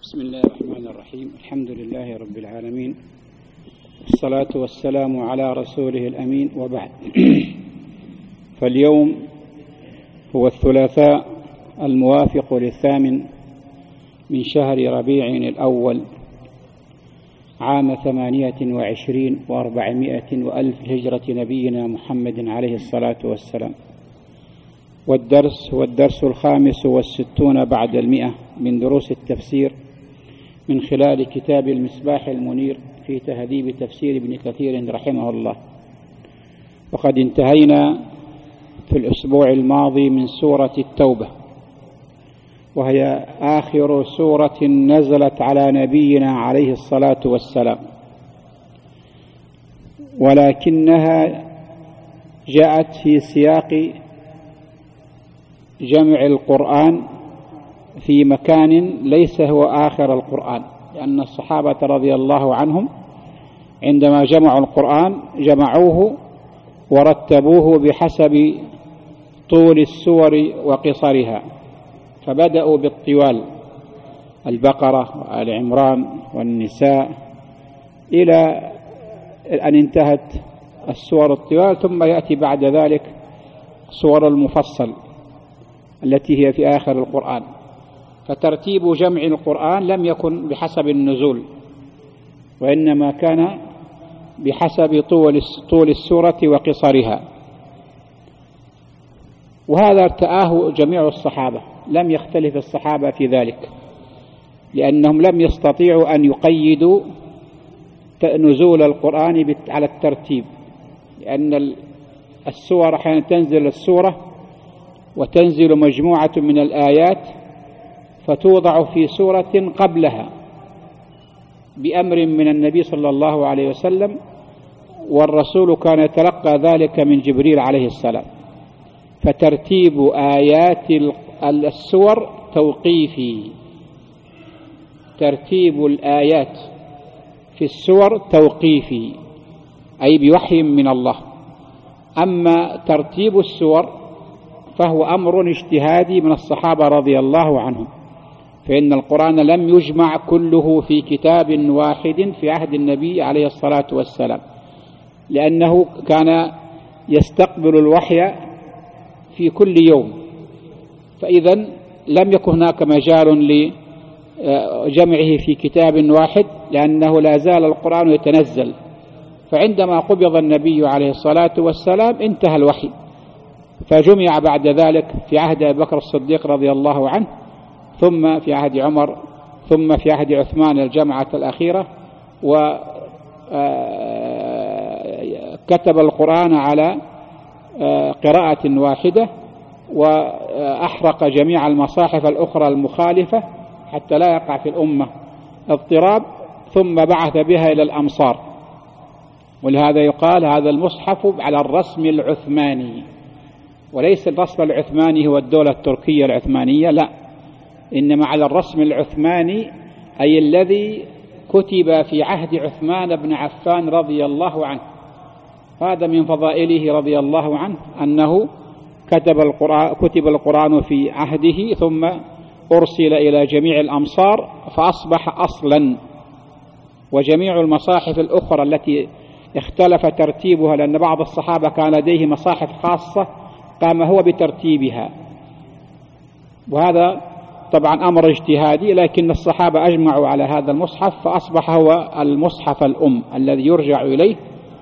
بسم الله الرحمن الرحيم. الحمد لله رب العالمين، والصلاة والسلام على رسوله الأمين، وبعد. فاليوم هو الثلاثاء الموافق ل8 من شهر ربيع الأول عام 28 و400 وألف هجرة نبينا محمد عليه الصلاة والسلام. والدرس هو الدرس 65 بعد 100 من دروس التفسير من خلال كتاب المصباح المنير في تهذيب تفسير ابن كثير رحمه الله. وقد انتهينا في الأسبوع الماضي من سورة التوبة، وهي آخر سورة نزلت على نبينا عليه الصلاة والسلام، ولكنها جاءت في سياق جمع القرآن في مكان ليس هو آخر القرآن، لأن الصحابة رضي الله عنهم عندما جمعوا القرآن جمعوه ورتبوه بحسب طول السور وقصرها، فبدأوا بالطوال: البقرة وآل عمران والنساء، إلى أن انتهت السور الطوال، ثم يأتي بعد ذلك سور المفصل التي هي في آخر القرآن. فترتيب جمع القرآن لم يكن بحسب النزول، وإنما كان بحسب طول السورة وقصرها. وهذا ارتآه جميع الصحابة، لم يختلف الصحابة في ذلك، لأنهم لم يستطيعوا أن يقيدوا نزول القرآن على الترتيب، لأن السور أحيانا تنزل السورة وتنزل مجموعة من الآيات فتوضع في سورة قبلها بأمر من النبي صلى الله عليه وسلم، والرسول كان يتلقى ذلك من جبريل عليه السلام. فترتيب آيات السور توقيفي، ترتيب الآيات في السور توقيفي، أي بوحي من الله. أما ترتيب السور فهو أمر اجتهادي من الصحابة رضي الله عنهم، فإن القرآن لم يجمع كله في كتاب واحد في عهد النبي عليه الصلاة والسلام، لأنه كان يستقبل الوحي في كل يوم، فإذا لم يكن هناك مجال لجمعه في كتاب واحد، لأنه لا زال القرآن يتنزل. فعندما قبض النبي عليه الصلاة والسلام انتهى الوحي، فجمع بعد ذلك في عهد أبي بكر الصديق رضي الله عنه، ثم في عهد عمر، ثم في عهد عثمان الجمعة الأخيرة، وكتب القرآن على قراءة واحدة، وأحرق جميع المصاحف الأخرى المخالفة حتى لا يقع في الأمة اضطراب، ثم بعث بها إلى الأمصار. ولهذا يقال هذا المصحف على الرسم العثماني، وليس الرسم العثماني هو الدولة التركية العثمانية، لا، إنما على الرسم العثماني، أي الذي كتب في عهد عثمان بن عفان رضي الله عنه. هذا من فضائله رضي الله عنه أنه كتب القرآن في عهده، ثم أرسل إلى جميع الأمصار فأصبح أصلا. وجميع المصاحف الأخرى التي اختلف ترتيبها، لأن بعض الصحابة كان لديه مصاحف خاصة قام هو بترتيبها، وهذا طبعا أمر اجتهادي، لكن الصحابة أجمعوا على هذا المصحف، فأصبح هو المصحف الأم الذي يرجع إليه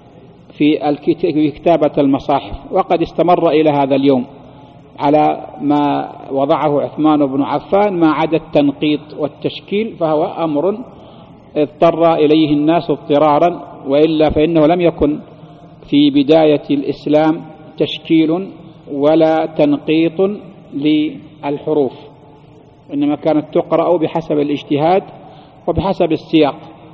في كتابة المصاحف. وقد استمر إلى هذا اليوم على ما وضعه عثمان بن عفان، ما عدا التنقيط والتشكيل فهو أمر اضطر إليه الناس اضطرارا، وإلا فإنه لم يكن في بداية الإسلام تشكيل ولا تنقيط للحروف، إنما كانت تقرأ بحسب الاجتهاد وبحسب السياق.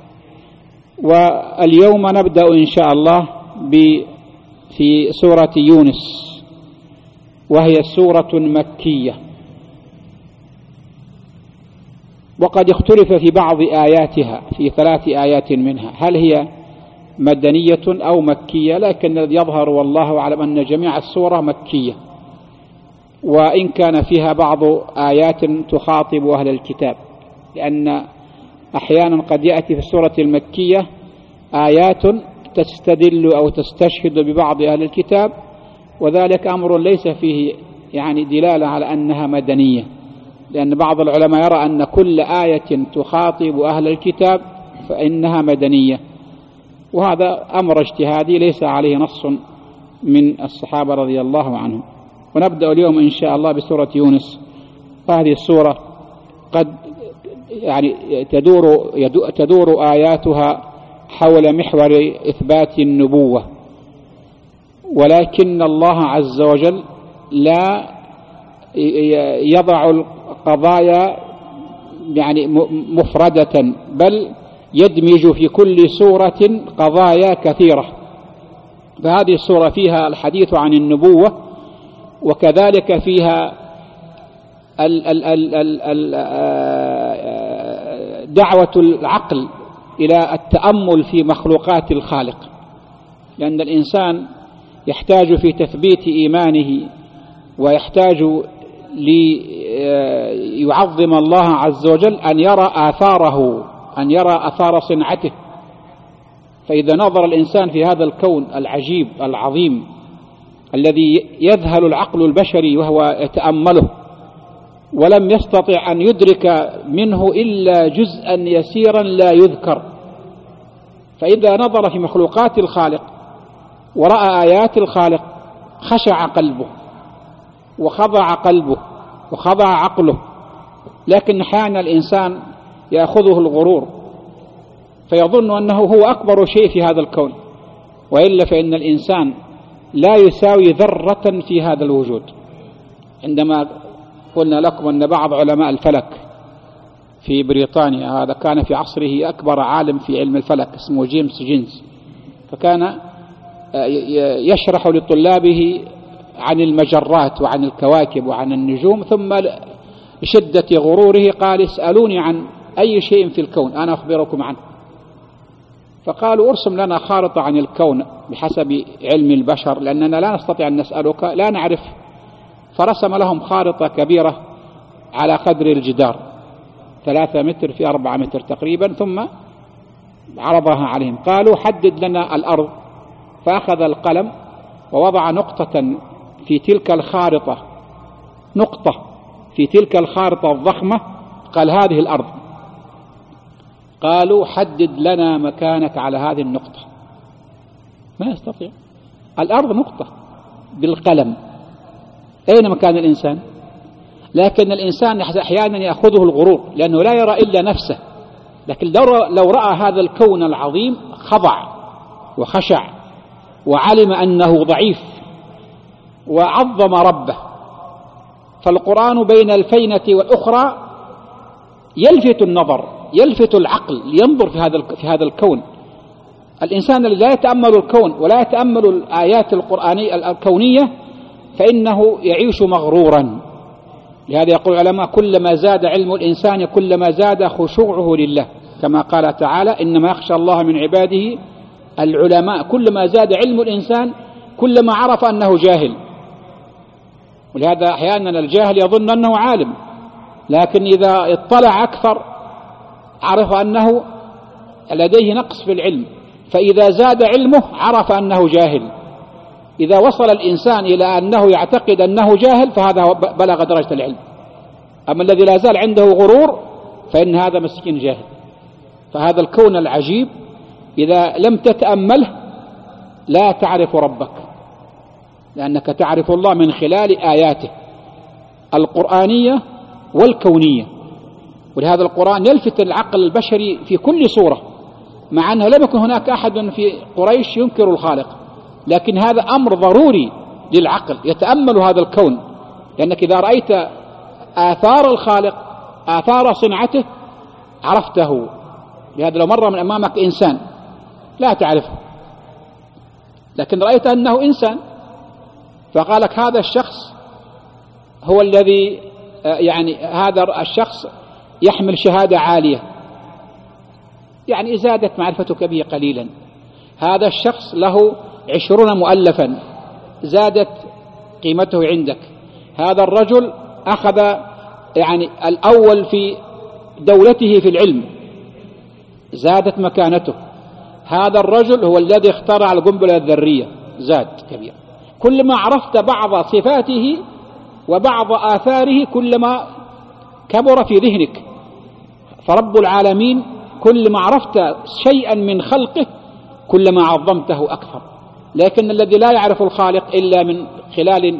واليوم نبدأ إن شاء الله في سورة يونس، وهي سورة مكية، وقد اختلف في بعض آياتها في 3 آيات منها هل هي مدنية أو مكية، لكن الذي يظهر والله أعلم أن جميع السورة مكية، وإن كان فيها بعض آيات تخاطب أهل الكتاب، لأن أحيانا قد يأتي في السورة المكية آيات تستدل أو تستشهد ببعض أهل الكتاب، وذلك أمر ليس فيه يعني دلالة على أنها مدنية، لأن بعض العلماء يرى أن كل آية تخاطب أهل الكتاب فإنها مدنية، وهذا أمر اجتهادي ليس عليه نص من الصحابة رضي الله عنهم. ونبدأ اليوم إن شاء الله بسورة يونس. وهذه السورة قد يعني تدور آياتها حول محور إثبات النبوة، ولكن الله عز وجل لا يضع القضايا يعني مفردة، بل يدمج في كل سورة قضايا كثيرة. فهذه السورة فيها الحديث عن النبوة، وكذلك فيها دعوة العقل إلى التأمل في مخلوقات الخالق، لأن الإنسان يحتاج في تثبيت إيمانه ويحتاج ليعظم الله عز وجل أن يرى آثاره، أن يرى آثار صنعته. فإذا نظر الإنسان في هذا الكون العجيب العظيم الذي يذهل العقل البشري وهو يتأمله، ولم يستطع أن يدرك منه إلا جزءا يسيرا لا يذكر، فإذا نظر في مخلوقات الخالق ورأى آيات الخالق خشع قلبه وخضع قلبه وخضع عقله. لكن أحيانا الإنسان يأخذه الغرور فيظن أنه هو أكبر شيء في هذا الكون، وإلا فإن الإنسان لا يساوي ذرة في هذا الوجود. عندما قلنا لكم أن بعض علماء الفلك في بريطانيا، هذا كان في عصره أكبر عالم في علم الفلك اسمه جيمس جينز، فكان يشرح لطلابه عن المجرات وعن الكواكب وعن النجوم، ثم لشدة غروره قال: اسألوني عن أي شيء في الكون أنا أخبركم عنه. فقالوا: ارسم لنا خارطة عن الكون بحسب علم البشر، لأننا لا نستطيع أن نسألك، لا نعرف. فرسم لهم خارطة كبيرة على قدر الجدار، 3 متر في 4 متر تقريبا، ثم عرضها عليهم. قالوا: حدد لنا الأرض. فأخذ القلم ووضع نقطة في تلك الخارطة، نقطة في تلك الخارطة الضخمة، قال: هذه الأرض. قالوا: حدد لنا مكانك على هذه النقطة. ما يستطيع، الأرض نقطة بالقلم، أين مكان الإنسان؟ لكن الإنسان أحيانا يأخذه الغرور لأنه لا يرى إلا نفسه، لكن لو رأى هذا الكون العظيم خضع وخشع وعلم أنه ضعيف وعظم ربه. فالقرآن بين الفينة والأخرى يلفت النظر، يلفت العقل لينظر في هذا الكون. الإنسان الذي لا يتأمل الكون ولا يتأمل الآيات القرآنية الكونية فإنه يعيش مغرورا. لهذا يقول العلماء: كلما زاد علم الإنسان كلما زاد خشوعه لله، كما قال تعالى: إنما يخشى الله من عباده العلماء. كلما زاد علم الإنسان كلما عرف أنه جاهل. ولهذا أحيانا الجاهل يظن أنه عالم، لكن إذا اطلع أكثر عرف أنه لديه نقص في العلم، فإذا زاد علمه عرف أنه جاهل. إذا وصل الإنسان إلى أنه يعتقد أنه جاهل فهذا بلغ درجة العلم. أما الذي لا زال عنده غرور فإن هذا مسكين جاهل. فهذا الكون العجيب إذا لم تتأمله لا تعرف ربك، لأنك تعرف الله من خلال آياته القرآنية والكونية. ولهذا القرآن يلفت العقل البشري في كل صورة، مع أنه لم يكن هناك أحد في قريش ينكر الخالق، لكن هذا أمر ضروري للعقل يتأمل هذا الكون، لأنك إذا رأيت آثار الخالق آثار صنعته عرفته. لهذا لو مر من أمامك إنسان لا تعرفه، لكن رأيت أنه إنسان فقالك هذا الشخص هو الذي يعني هذا الشخص يحمل شهادة عالية، يعني زادت معرفتك به قليلا. هذا الشخص له 20 مؤلفا، زادت قيمته عندك. هذا الرجل أخذ يعني الأول في دولته في العلم، زادت مكانته. هذا الرجل هو الذي اخترع القنبلة الذرية، زاد كبير. كلما عرفت بعض صفاته وبعض آثاره كلما كبر في ذهنك. فرب العالمين كلما عرفت شيئا من خلقه كلما عظمته أكثر. لكن الذي لا يعرف الخالق إلا من خلال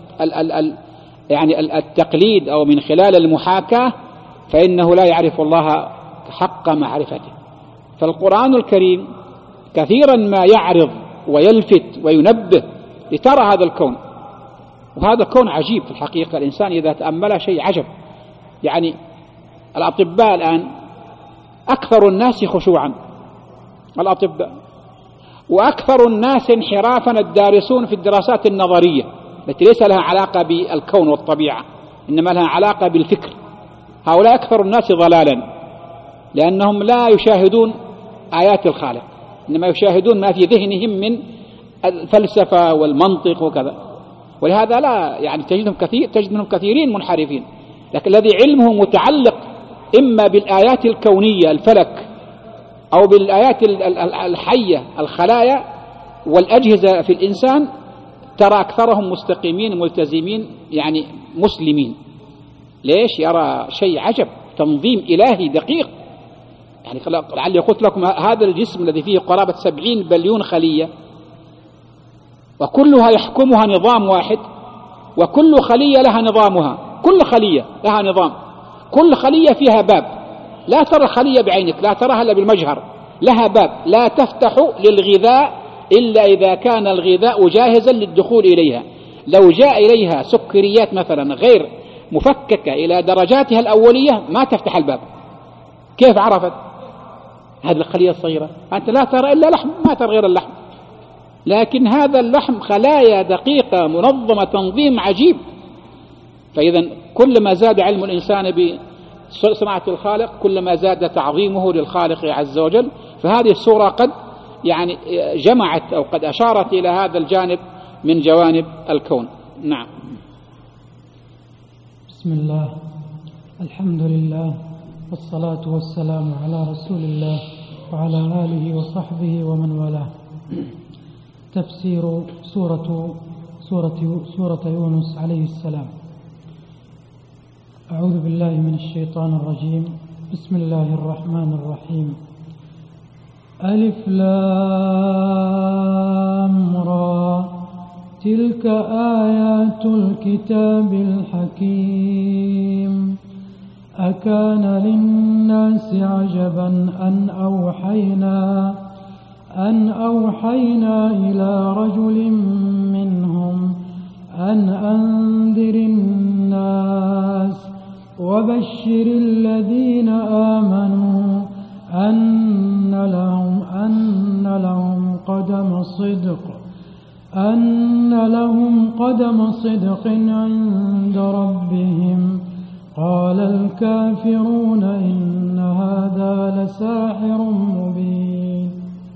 يعني التقليد أو من خلال المحاكاة فإنه لا يعرف الله حق معرفته. فالقرآن الكريم كثيرا ما يعرض ويلفت وينبه لترى هذا الكون، وهذا كون عجيب في الحقيقة. الإنسان إذا تأمل شيء عجب. يعني الأطباء الآن أكثر الناس خشوعا، الأطباء، وأكثر الناس انحرافا الدارسون في الدراسات النظرية التي ليس لها علاقة بالكون والطبيعة إنما لها علاقة بالفكر. هؤلاء أكثر الناس ضلالا لأنهم لا يشاهدون آيات الخالق، إنما يشاهدون ما في ذهنهم من الفلسفة والمنطق وكذا. ولهذا لا يعني تجد منهم كثيرين منحرفين. لكن الذي علمه متعلق إما بالآيات الكونية الفلك أو بالآيات الحية الخلايا والأجهزة في الإنسان ترى أكثرهم مستقيمين ملتزمين يعني مسلمين. ليش؟ يرى شيء عجب، تنظيم إلهي دقيق. يعني لعلي قلت لكم هذا الجسم الذي فيه قرابة 70 بليون خلية وكلها يحكمها نظام واحد، وكل خلية لها نظامها، كل خلية لها نظام، كل خلية فيها باب. لا ترى الخلية بعينك، لا تراها إلا بالمجهر، لها باب لا تفتح للغذاء إلا إذا كان الغذاء جاهزا للدخول إليها. لو جاء إليها سكريات مثلا غير مفككة إلى درجاتها الأولية ما تفتح الباب. كيف عرفت؟ هذه الخلية الصغيرة أنت لا ترى إلا لحم، ما ترى غير اللحم، لكن هذا اللحم خلايا دقيقة منظمة تنظيم عجيب. فإذا كلما زاد علم الإنسان بصنعة الخالق كلما زاد تعظيمه للخالق عز وجل. فهذه السورة قد يعني جمعت أو قد أشارت إلى هذا الجانب من جوانب الكون. نعم. بسم الله، الحمد لله، والصلاة والسلام على رسول الله وعلى آله وصحبه ومن والاه. تفسير سورة يونس عليه السلام. أعوذ بالله من الشيطان الرجيم. بسم الله الرحمن الرحيم. ألف لام را تلك آيات الكتاب الحكيم. أكان للناس عجبا أن أوحينا إلى رجل منهم أن أنذر الناس وبشر الذين آمنوا أن لهم قدم صدق عند ربهم. قال الكافرون إن هذا لساحر مبين.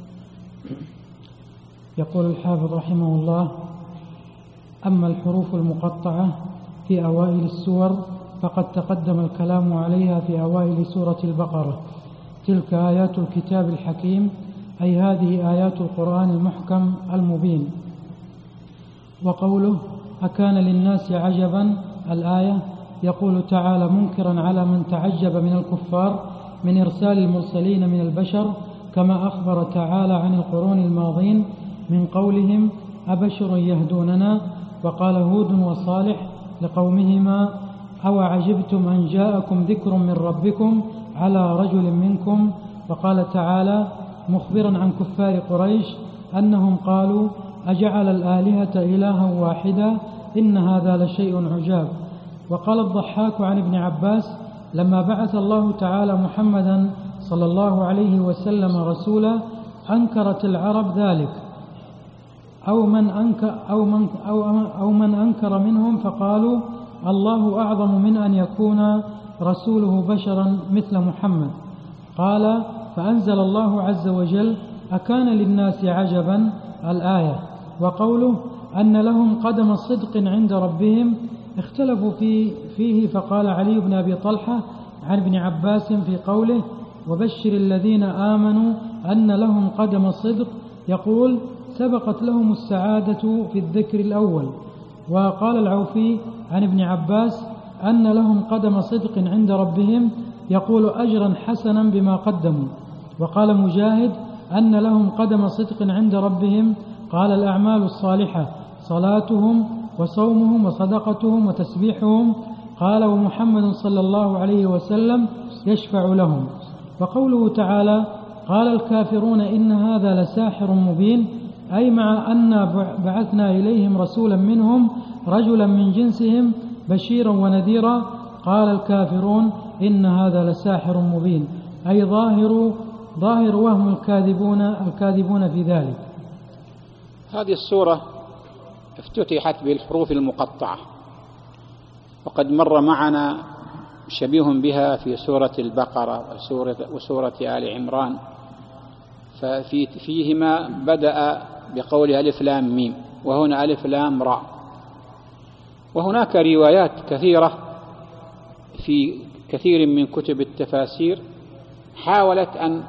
يقول الحافظ رحمه الله: أما الحروف المقطعة في أوائل السور فقد تقدم الكلام عليها في أوائل سورة البقرة. تلك آيات الكتاب الحكيم، أي هذه آيات القرآن المحكم المبين. وقوله أكان للناس عجبا، الآية يقول تعالى منكرا على من تعجب من الكفار من إرسال المرسلين من البشر، كما أخبر تعالى عن القرون الماضين من قولهم أبشر يهدوننا. وقال هود وصالح لقومهما أو عجبتم أن جاءكم ذكر من ربكم على رجل منكم. وقال تعالى مخبرا عن كفار قريش أنهم قالوا أجعل الآلهة إلها واحدا إن هذا لشيء عجاب. وقال الضحاك عن ابن عباس لما بعث الله تعالى محمدا صلى الله عليه وسلم رسولا أنكرت العرب ذلك أو من أنكر منهم فقالوا الله أعظم من أن يكون رسوله بشرا مثل محمد. قال فأنزل الله عز وجل أكان للناس عجبا، الآية. وقوله أن لهم قدم صدق عند ربهم اختلفوا فيه. فقال علي بن أبي طلحة عن ابن عباس في قوله وبشر الذين آمنوا أن لهم قدم صدق، يقول سبقت لهم السعادة في الذكر الأول. وقال العوفي عن ابن عباس أن لهم قدم صدق عند ربهم، يقول أجرا حسنا بما قدموا. وقال مجاهد أن لهم قدم صدق عند ربهم، قال الأعمال الصالحة صلاتهم وصومهم وصدقتهم وتسبيحهم، قال ومحمد صلى الله عليه وسلم يشفع لهم. وقوله تعالى قال الكافرون إن هذا لساحر مبين، أي مع أن بعثنا إليهم رسولا منهم رجلا من جنسهم بشيرا ونذيرا، قال الكافرون إن هذا لساحر مبين، أي ظاهر وهم الكاذبون في ذلك. هذه السورة افتتحت بالحروف المقطعة، وقد مر معنا شبيه بها في سورة البقرة وسورة آل عمران، فيهما بدأ بقول ألف لام ميم، وهنا ألف لام راء. وهناك روايات كثيرة في كثير من كتب التفاسير حاولت أن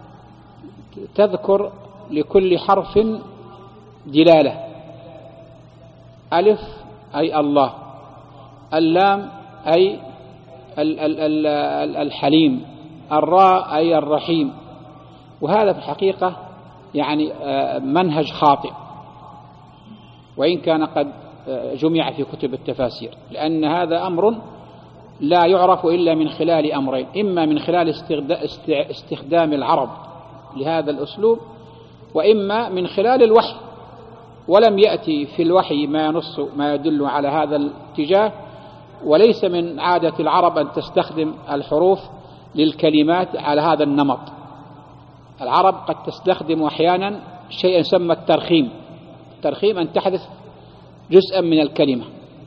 تذكر لكل حرف دلالة. ألف أي الله، اللام أي الحليم، الراء أي الرحيم. وهذا في الحقيقة يعني منهج خاطئ، وإن كان قد جمع في كتب التفاسير، لأن هذا أمر لا يعرف إلا من خلال أمرين: إما من خلال استخدام العرب لهذا الأسلوب، وإما من خلال الوحي. ولم يأتي في الوحي ما يدل على هذا الاتجاه، وليس من عادة العرب أن تستخدم الحروف للكلمات على هذا النمط. العرب قد تستخدم أحيانا شيئا يسمى الترخيم. الترخيم أن تحذف جزءا من الكلمة،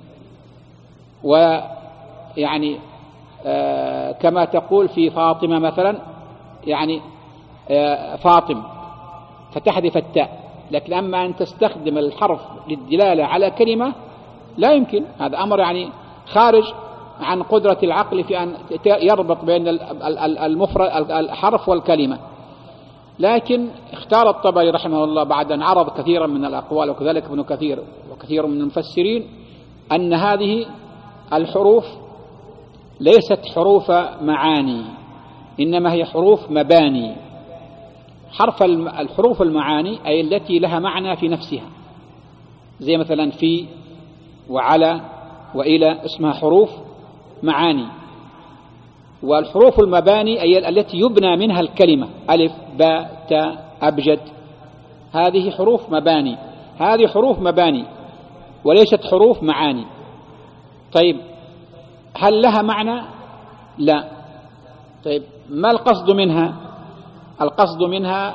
ويعني كما تقول في فاطمة مثلا، يعني فاطم فتحذف التاء. لكن أما أن تستخدم الحرف للدلالة على كلمة لا يمكن. هذا أمر يعني خارج عن قدرة العقل في أن يربط بين المفرد الحرف والكلمة. لكن اختار الطبري رحمه الله بعد أن عرض كثيرا من الأقوال، وكذلك ابن كثير وكثير من المفسرين، أن هذه الحروف ليست حروف معاني، إنما هي حروف مباني. الحروف المعاني أي التي لها معنى في نفسها، زي مثلا في وعلى وإلى، اسمها حروف معاني. والحروف المباني أي التي يبنى منها الكلمة، ألف باء تاء أبجد، هذه حروف مباني. هذه حروف مباني وليست حروف معاني. طيب هل لها معنى؟ لا. طيب ما القصد منها؟ القصد منها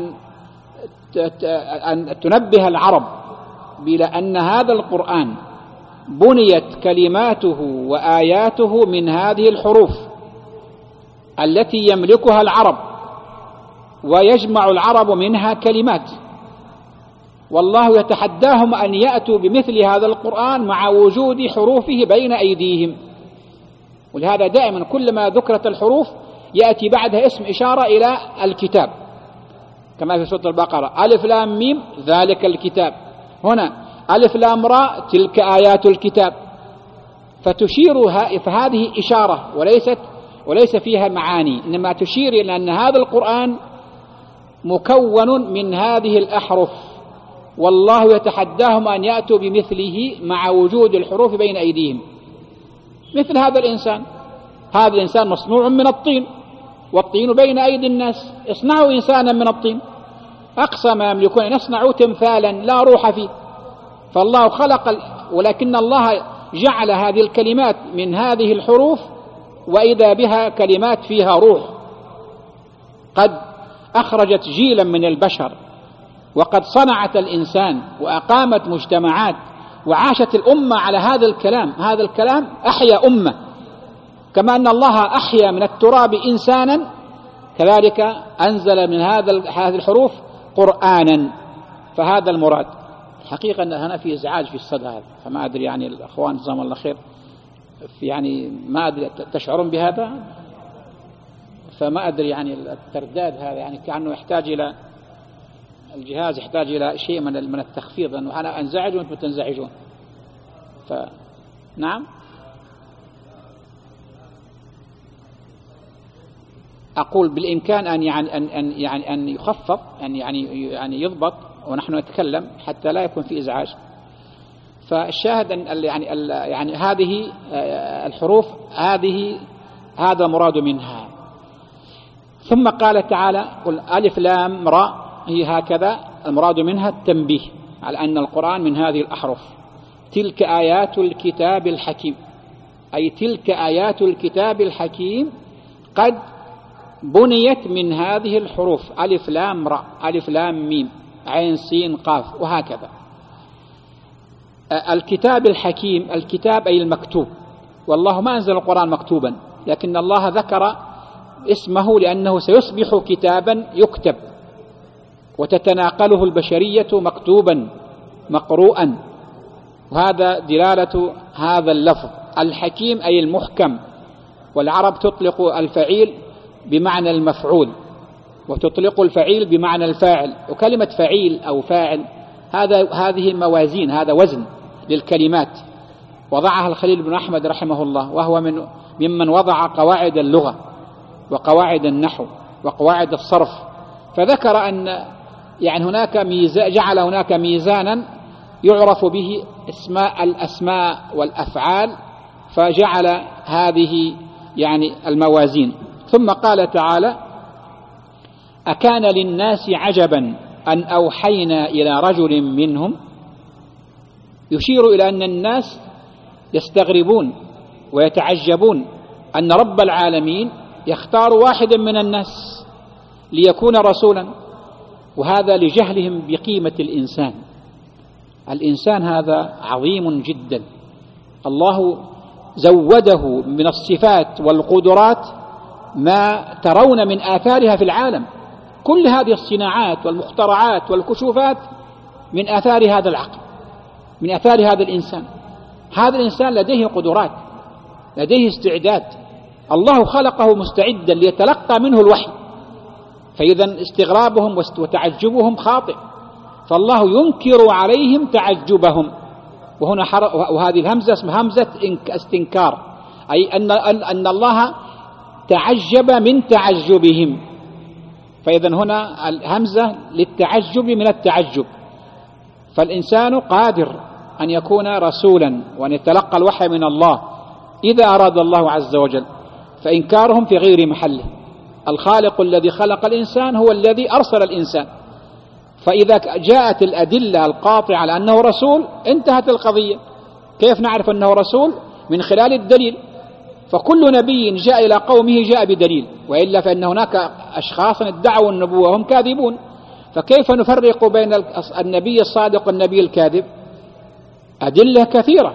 أن تنبه العرب بأن أن هذا القرآن بنيت كلماته وآياته من هذه الحروف التي يملكها العرب، ويجمع العرب منها كلمات. والله يتحداهم أن يأتوا بمثل هذا القرآن مع وجود حروفه بين أيديهم. ولهذا دائما كلما ذكرت الحروف يأتي بعدها اسم إشارة إلى الكتاب، كما في سورة البقرة ألف لام ميم ذلك الكتاب، هنا ألف لام راء تلك آيات الكتاب. فهذه إشارة وليس فيها معاني، إنما تشير إلى أن هذا القرآن مكون من هذه الأحرف، والله يتحداهم أن يأتوا بمثله مع وجود الحروف بين أيديهم. مثل هذا الإنسان، هذا الإنسان مصنوع من الطين، والطين بين أيدي الناس. اصنعوا إنسانا من الطين، أقصى ما يملكون أن يصنعوا تمثالا لا روح فيه. فالله خلق، ولكن الله جعل هذه الكلمات من هذه الحروف، وإذا بها كلمات فيها روح، قد أخرجت جيلا من البشر، وقد صنعت الإنسان وأقامت مجتمعات، وعاشت الأمة على هذا الكلام. هذا الكلام أحيا أمة، كما أن الله أحيا من التراب إنسانا، كذلك أنزل من هذه الحروف قرآنا. فهذا المراد. حقيقة أن هنا في إزعاج في الصدى هذا، فما أدري يعني الأخوان جزاهم الله خير، يعني ما أدري تشعرون بهذا؟ فما أدري يعني الترداد هذا يعني كأنه يحتاج إلى الجهاز يحتاج إلى شيء من التخفيض، لأنه أنا أنزعج وأنتم تنزعجون. نعم أقول بالإمكان أن يخفض يعني يضبط ونحن نتكلم حتى لا يكون في إزعاج. فالشاهد أن يعني هذه الحروف هذا مراد منها. ثم قال تعالى قل ألف لام راء، هي هكذا المراد منها التنبيه على أن القرآن من هذه الأحرف. تلك آيات الكتاب الحكيم، أي تلك آيات الكتاب الحكيم قد بنيت من هذه الحروف ألف لام راء ألف لام ميم عين سين قاف وهكذا. الكتاب الحكيم، الكتاب أي المكتوب، والله ما أنزل القرآن مكتوبا، لكن الله ذكر اسمه لأنه سيصبح كتابا يكتب وتتناقله البشرية مكتوبا مقروءا، وهذا دلالة هذا اللفظ. الحكيم أي المحكم، والعرب تطلق الفعيل بمعنى المفعول وتطلق الفعيل بمعنى الفاعل، وكلمة فعيل أو فاعل هذه موازين، هذا وزن للكلمات وضعها الخليل بن أحمد رحمه الله، وهو ممن وضع قواعد اللغة وقواعد النحو وقواعد الصرف. فذكر أن يعني هناك جعل هناك ميزانا يعرف به الأسماء والأفعال، فجعل هذه يعني الموازين. ثم قال تعالى أكان للناس عجبا أن أوحينا إلى رجل منهم، يشير إلى أن الناس يستغربون ويتعجبون أن رب العالمين يختار واحدا من الناس ليكون رسولا، وهذا لجهلهم بقيمة الإنسان. الإنسان هذا عظيم جدا، الله زوده من الصفات والقدرات ما ترون من آثارها في العالم. كل هذه الصناعات والمخترعات والكشوفات من آثار هذا العقل، من آثار هذا الإنسان. هذا الإنسان لديه قدرات، لديه استعداد، الله خلقه مستعدا ليتلقى منه الوحي، فإذا استغرابهم وتعجبهم خاطئ، فالله ينكر عليهم تعجبهم. وهذه الهمزة اسمها همزة استنكار، أي أن الله تعجب من تعجبهم، فإذا هنا الهمزة للتعجب من التعجب. فالإنسان قادر أن يكون رسولا وأن يتلقى الوحي من الله إذا أراد الله عز وجل، فإنكارهم في غير محله. الخالق الذي خلق الإنسان هو الذي أرسل الإنسان، فإذا جاءت الأدلة القاطعة على أنه رسول انتهت القضية. كيف نعرف أنه رسول؟ من خلال الدليل. فكل نبي جاء إلى قومه جاء بدليل، وإلا فإن هناك أشخاصا ادعوا النبوة وهم كاذبون، فكيف نفرق بين النبي الصادق والنبي الكاذب؟ أدلة كثيرة،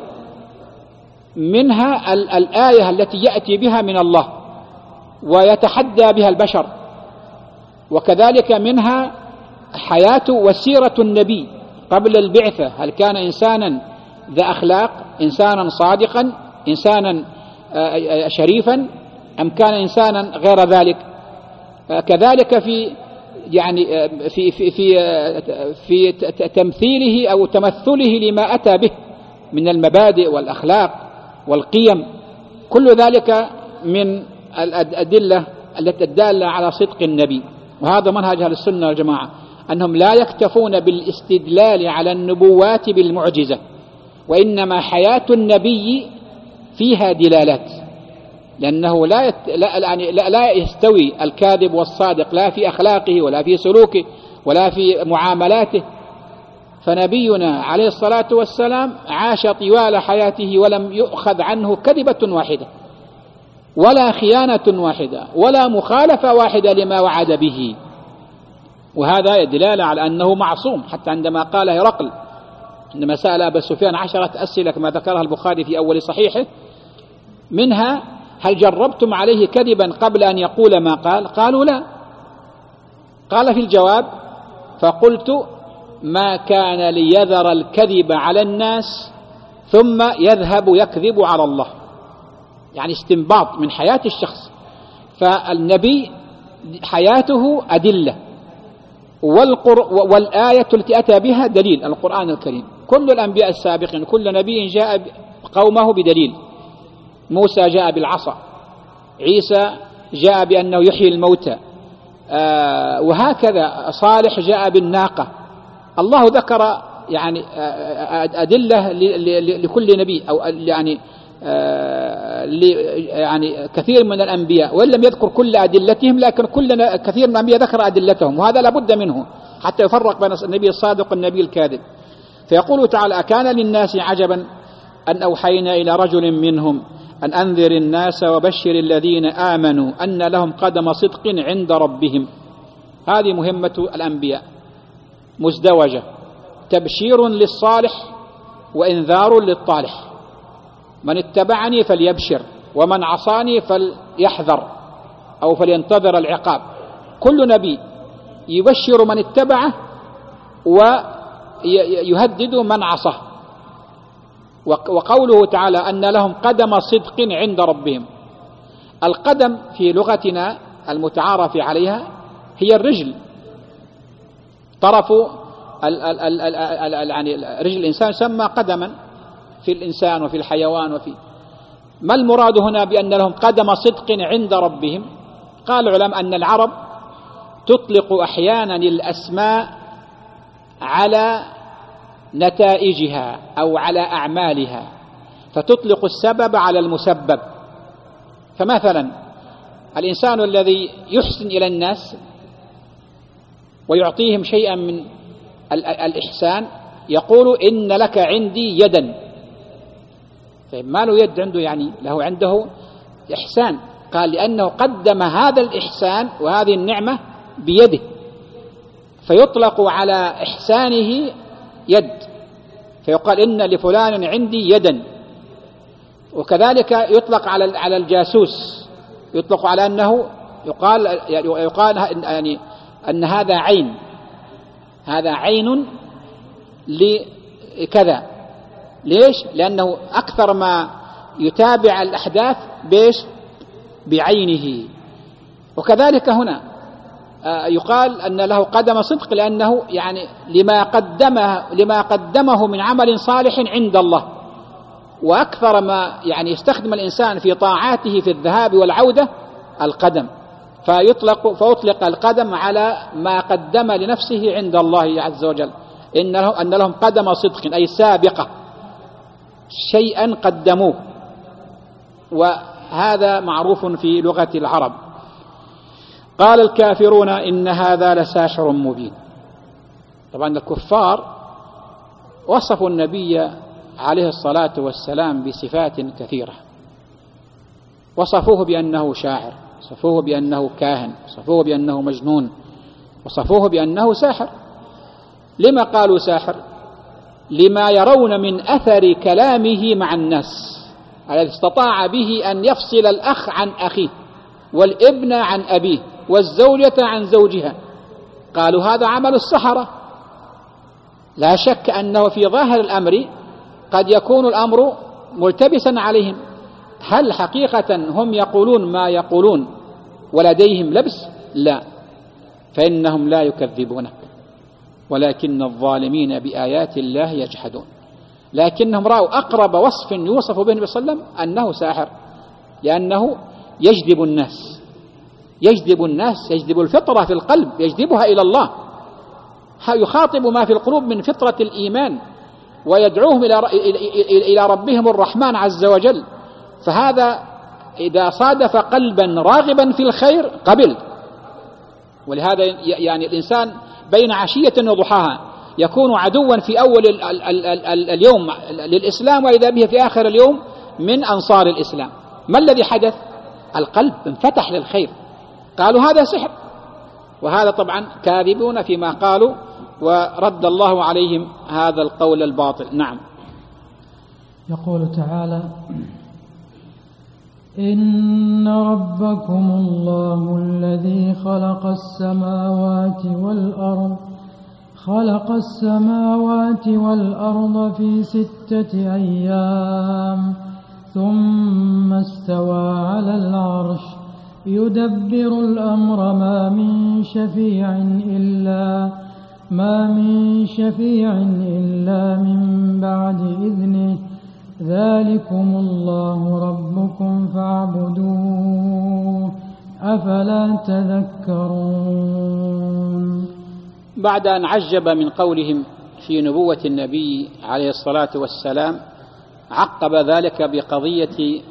منها الآية التي يأتي بها من الله ويتحدى بها البشر، وكذلك منها حياة وسيرة النبي قبل البعثة، هل كان إنسانا ذا أخلاق، إنسانا صادقا، إنسانا شريفا، أم كان إنسانا غير ذلك. كذلك في يعني في في في في تمثيله أو تمثله لما أتى به من المبادئ والأخلاق والقيم، كل ذلك من الأدلة التي تدل على صدق النبي. وهذا منهج أهل السنة والجماعة، أنهم لا يكتفون بالاستدلال على النبوات بالمعجزة، وإنما حياة النبي فيها دلالات، لأنه لا يستوي الكاذب والصادق، لا في أخلاقه ولا في سلوكه ولا في معاملاته. فنبينا عليه الصلاة والسلام عاش طوال حياته ولم يؤخذ عنه كذبة واحدة ولا خيانة واحدة ولا مخالفة واحدة لما وعد به، وهذا يدل على أنه معصوم. حتى عندما قال هرقل عندما سأل أبا سفيان 10 أسئلة كما ذكرها البخاري في أول صحيحه، منها هل جربتم عليه كذبا قبل أن يقول ما قال؟ قالوا لا. قال في الجواب فقلت ما كان ليذر الكذب على الناس ثم يذهب يكذب على الله. يعني استنباط من حياة الشخص، فالنبي حياته أدلة، والآية التي أتى بها دليل، القرآن الكريم. كل الأنبياء السابقين كل نبي جاء قومه بدليل. موسى جاء بالعصا، عيسى جاء بأنه يحيي الموتى، وهكذا صالح جاء بالناقة. الله ذكر يعني أدلة لكل نبي، أو يعني كثير من الأنبياء، وإن لم يذكر كل أدلتهم لكن كثير من الأنبياء ذكر أدلتهم، وهذا لابد منه حتى يفرق بين النبي الصادق والنبي الكاذب. فيقول تعالى: أكان للناس عجبا أن أوحينا إلى رجل منهم أن أنذر الناس وبشر الذين آمنوا أن لهم قدم صدق عند ربهم. هذه مهمة الأنبياء مزدوجة، تبشير للصالح وإنذار للطالح. من اتبعني فليبشر، ومن عصاني فليحذر أو فلينتظر العقاب. كل نبي يبشر من اتبعه ويهدد من عصاه. وقوله تعالى أن لهم قدم صدق عند ربهم. القدم في لغتنا المتعارف عليها هي الرجل، طرف يعني رجل الإنسان يسمى قدما في الإنسان وفي الحيوان ما المراد هنا بأن لهم قدم صدق عند ربهم؟ قال العلماء أن العرب تطلق أحيانا الأسماء على نتائجها أو على أعمالها، فتطلق السبب على المسبب. فمثلا الإنسان الذي يحسن إلى الناس ويعطيهم شيئا من الإحسان يقول: إن لك عندي يدا. طيب ما له يد عنده؟ يعني عنده إحسان. قال: لأنه قدم هذا الإحسان وهذه النعمة بيده، فيطلق على إحسانه يد، فيقال: إن لفلان عندي يدا. وكذلك يطلق على الجاسوس، يطلق على أنه يقال يعني أن هذا عين، هذا عين لكذا. ليش؟ لأنه أكثر ما يتابع الأحداث بعينه. وكذلك هنا يقال أن له قدم صدق لأنه يعني لما قدمه من عمل صالح عند الله. وأكثر ما يعني يستخدم الإنسان في طاعاته في الذهاب والعودة القدم، فأطلق القدم على ما قدم لنفسه عند الله عز وجل. أن لهم قدم صدق أي سابقة، شيئا قدموه، وهذا معروف في لغة العرب. قال الكافرون إن هذا لساحر مبين. طبعا الكفار وصفوا النبي عليه الصلاة والسلام بصفات كثيرة، وصفوه بأنه شاعر، وصفوه بأنه كاهن، وصفوه بأنه مجنون، وصفوه بأنه ساحر. لما قالوا ساحر؟ لما يرون من أثر كلامه مع الناس، الذي استطاع به أن يفصل الأخ عن أخيه، والابن عن أبيه، والزوجة عن زوجها. قالوا هذا عمل السحرة. لا شك أنه في ظاهر الأمر قد يكون الأمر ملتبسا عليهم. هل حقيقة هم يقولون ما يقولون ولديهم لبس؟ لا، فإنهم لا يكذبونك، ولكن الظالمين بآيات الله يجحدون. لكنهم رأوا أقرب وصف يوصف به النبي صلى الله عليه وسلم أنه ساحر، لأنه يجذب الناس، يجذب الفطرة في القلب، يجذبها إلى الله، يخاطب ما في القلوب من فطرة الإيمان، ويدعوهم إلى ربهم الرحمن عز وجل. فهذا إذا صادف قلبا راغبا في الخير قبل. ولهذا يعني الإنسان بين عشية وضحاها يكون عدوا في أول اليوم للإسلام، وإذا به في آخر اليوم من أنصار الإسلام. ما الذي حدث؟ القلب انفتح للخير. قالوا هذا سحر، وهذا طبعا كاذبون فيما قالوا، ورد الله عليهم هذا القول الباطل. نعم. يقول تعالى: إن ربكم الله الذي خلق السماوات والأرض في 6 أيام ثم استوى على العرش يدبر الأمر ما من شفيع إلا من بعد إذنه ذلكم الله ربكم فاعبدوه أفلا تذكرون. بعد أن عجب من قولهم في نبوة النبي عليه الصلاة والسلام عقب ذلك بقضية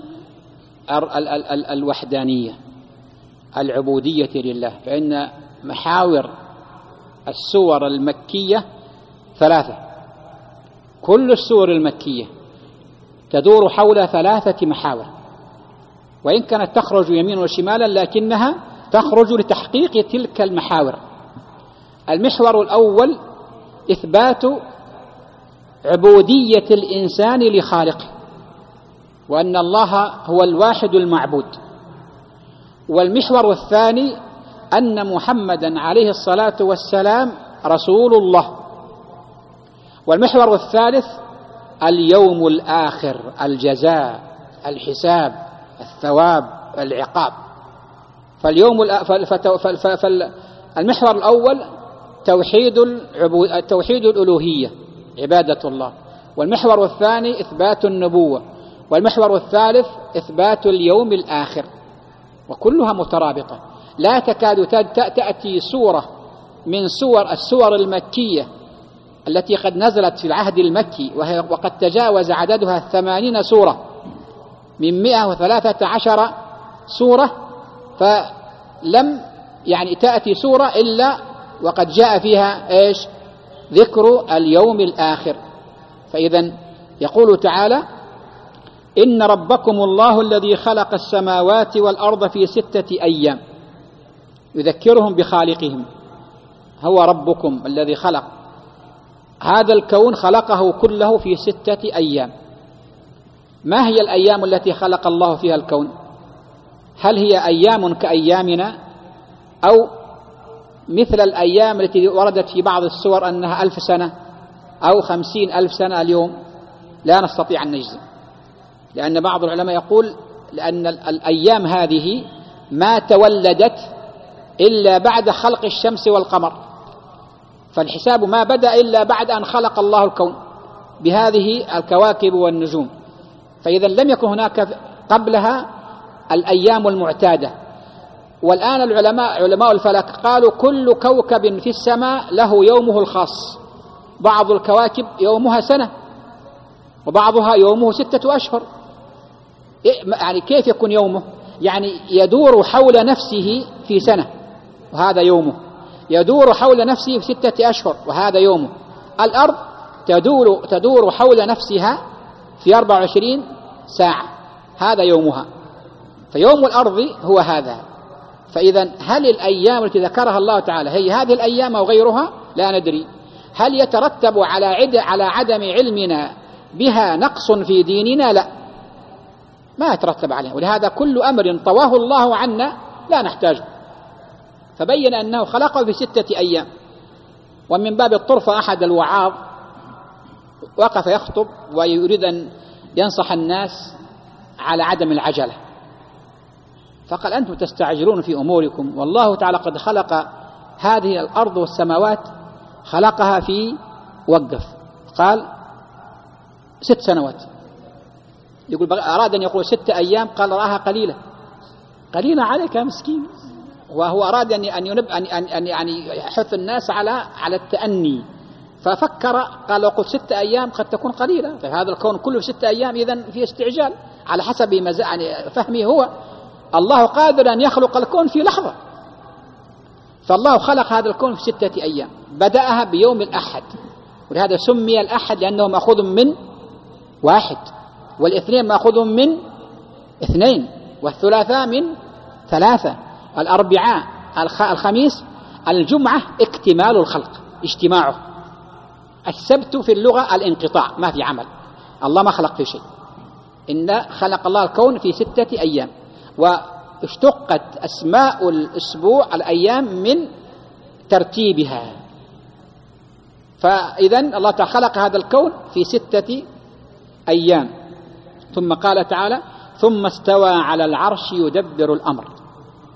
الوحدانية العبودية لله، فإن محاور السور المكية 3، كل السور المكية تدور حول 3 محاور، وإن كانت تخرج يمينا وشمالا لكنها تخرج لتحقيق تلك المحاور. المحور الأول إثبات عبودية الإنسان لخالقه، وأن الله هو الواحد المعبود. والمحور الثاني أن محمدا عليه الصلاة والسلام رسول الله. والمحور الثالث اليوم الآخر، الجزاء، الحساب، الثواب، العقاب. المحور الأول توحيد الألوهية، عبادة الله. والمحور الثاني إثبات النبوة. والمحور الثالث إثبات اليوم الآخر، وكلها مترابطة. لا تكاد تأتي سورة من السور المكية التي قد نزلت في العهد المكي وقد تجاوز عددها 80 سورة من 113 سورة، فلم تأتي سورة إلا وقد جاء فيها ذكر اليوم الآخر. فإذا يقول تعالى: إن ربكم الله الذي خلق السماوات والأرض في 6 أيام، يذكرهم بخالقهم. هو ربكم الذي خلق هذا الكون، خلقه كله في 6 أيام. ما هي الأيام التي خلق الله فيها الكون؟ هل هي أيام كأيامنا، أو مثل الأيام التي وردت في بعض السور أنها 1000 سنة أو 50,000 سنة اليوم؟ لا نستطيع أن نجزم، لأن بعض العلماء يقول لأن الأيام هذه ما تولدت إلا بعد خلق الشمس والقمر، فالحساب ما بدأ إلا بعد أن خلق الله الكون بهذه الكواكب والنجوم. فإذا لم يكن هناك قبلها الأيام المعتادة. والآن علماء الفلك قالوا كل كوكب في السماء له يومه الخاص. بعض الكواكب يومها سنة، وبعضها يومه 6 أشهر. كيف يكون يومه؟ يدور حول نفسه في سنة وهذا يومه، يدور حول نفسه في 6 أشهر وهذا يومه. الأرض تدور حول نفسها في 24 ساعة، هذا يومها. فيوم الأرض هو هذا. فإذا هل الأيام التي ذكرها الله تعالى هي هذه الأيام أو غيرها؟ لا ندري. هل يترتب على عدم علمنا بها نقص في ديننا؟ لا، ما يترتب عليه. ولهذا كل أمر طواه الله عنا لا نحتاجه. فبين أنه خلقه في 6 أيام. ومن باب الطرفة أحد الوعاظ وقف يخطب ويريد أن ينصح الناس على عدم العجلة، فقال: أنتم تستعجلون في أموركم، والله تعالى قد خلق هذه الأرض والسماوات، خلقها في وقف. قال 6 سنوات. يقول أراد أن يقول 6 أيام، قال رآها قليلة عليك يا مسكين. وهو أراد أن يحث الناس على التأني، ففكر قال: لو قلت 6 أيام قد تكون قليلة، فهذا الكون كله 6 أيام إذن في استعجال على حسب فهمه هو. الله قادر أن يخلق الكون في لحظة، فالله خلق هذا الكون في 6 أيام. بدأها بيوم الأحد، ولهذا سمي الأحد لأنه مأخوذ من 1، والاثنين مأخوذ من 2، والثلاثاء من 3، الأربعاء الخميس، الجمعة اكتمال الخلق، اجتماعه. السبت في اللغة الانقطاع، ما في عمل، الله ما خلق في شيء. إن خلق الله الكون في 6 أيام. واشتقت أسماء الأسبوع الأيام من ترتيبها. فإذا الله تعالى خلق هذا الكون في 6 أيام. ثم قال تعالى: ثم استوى على العرش يدبر الأمر.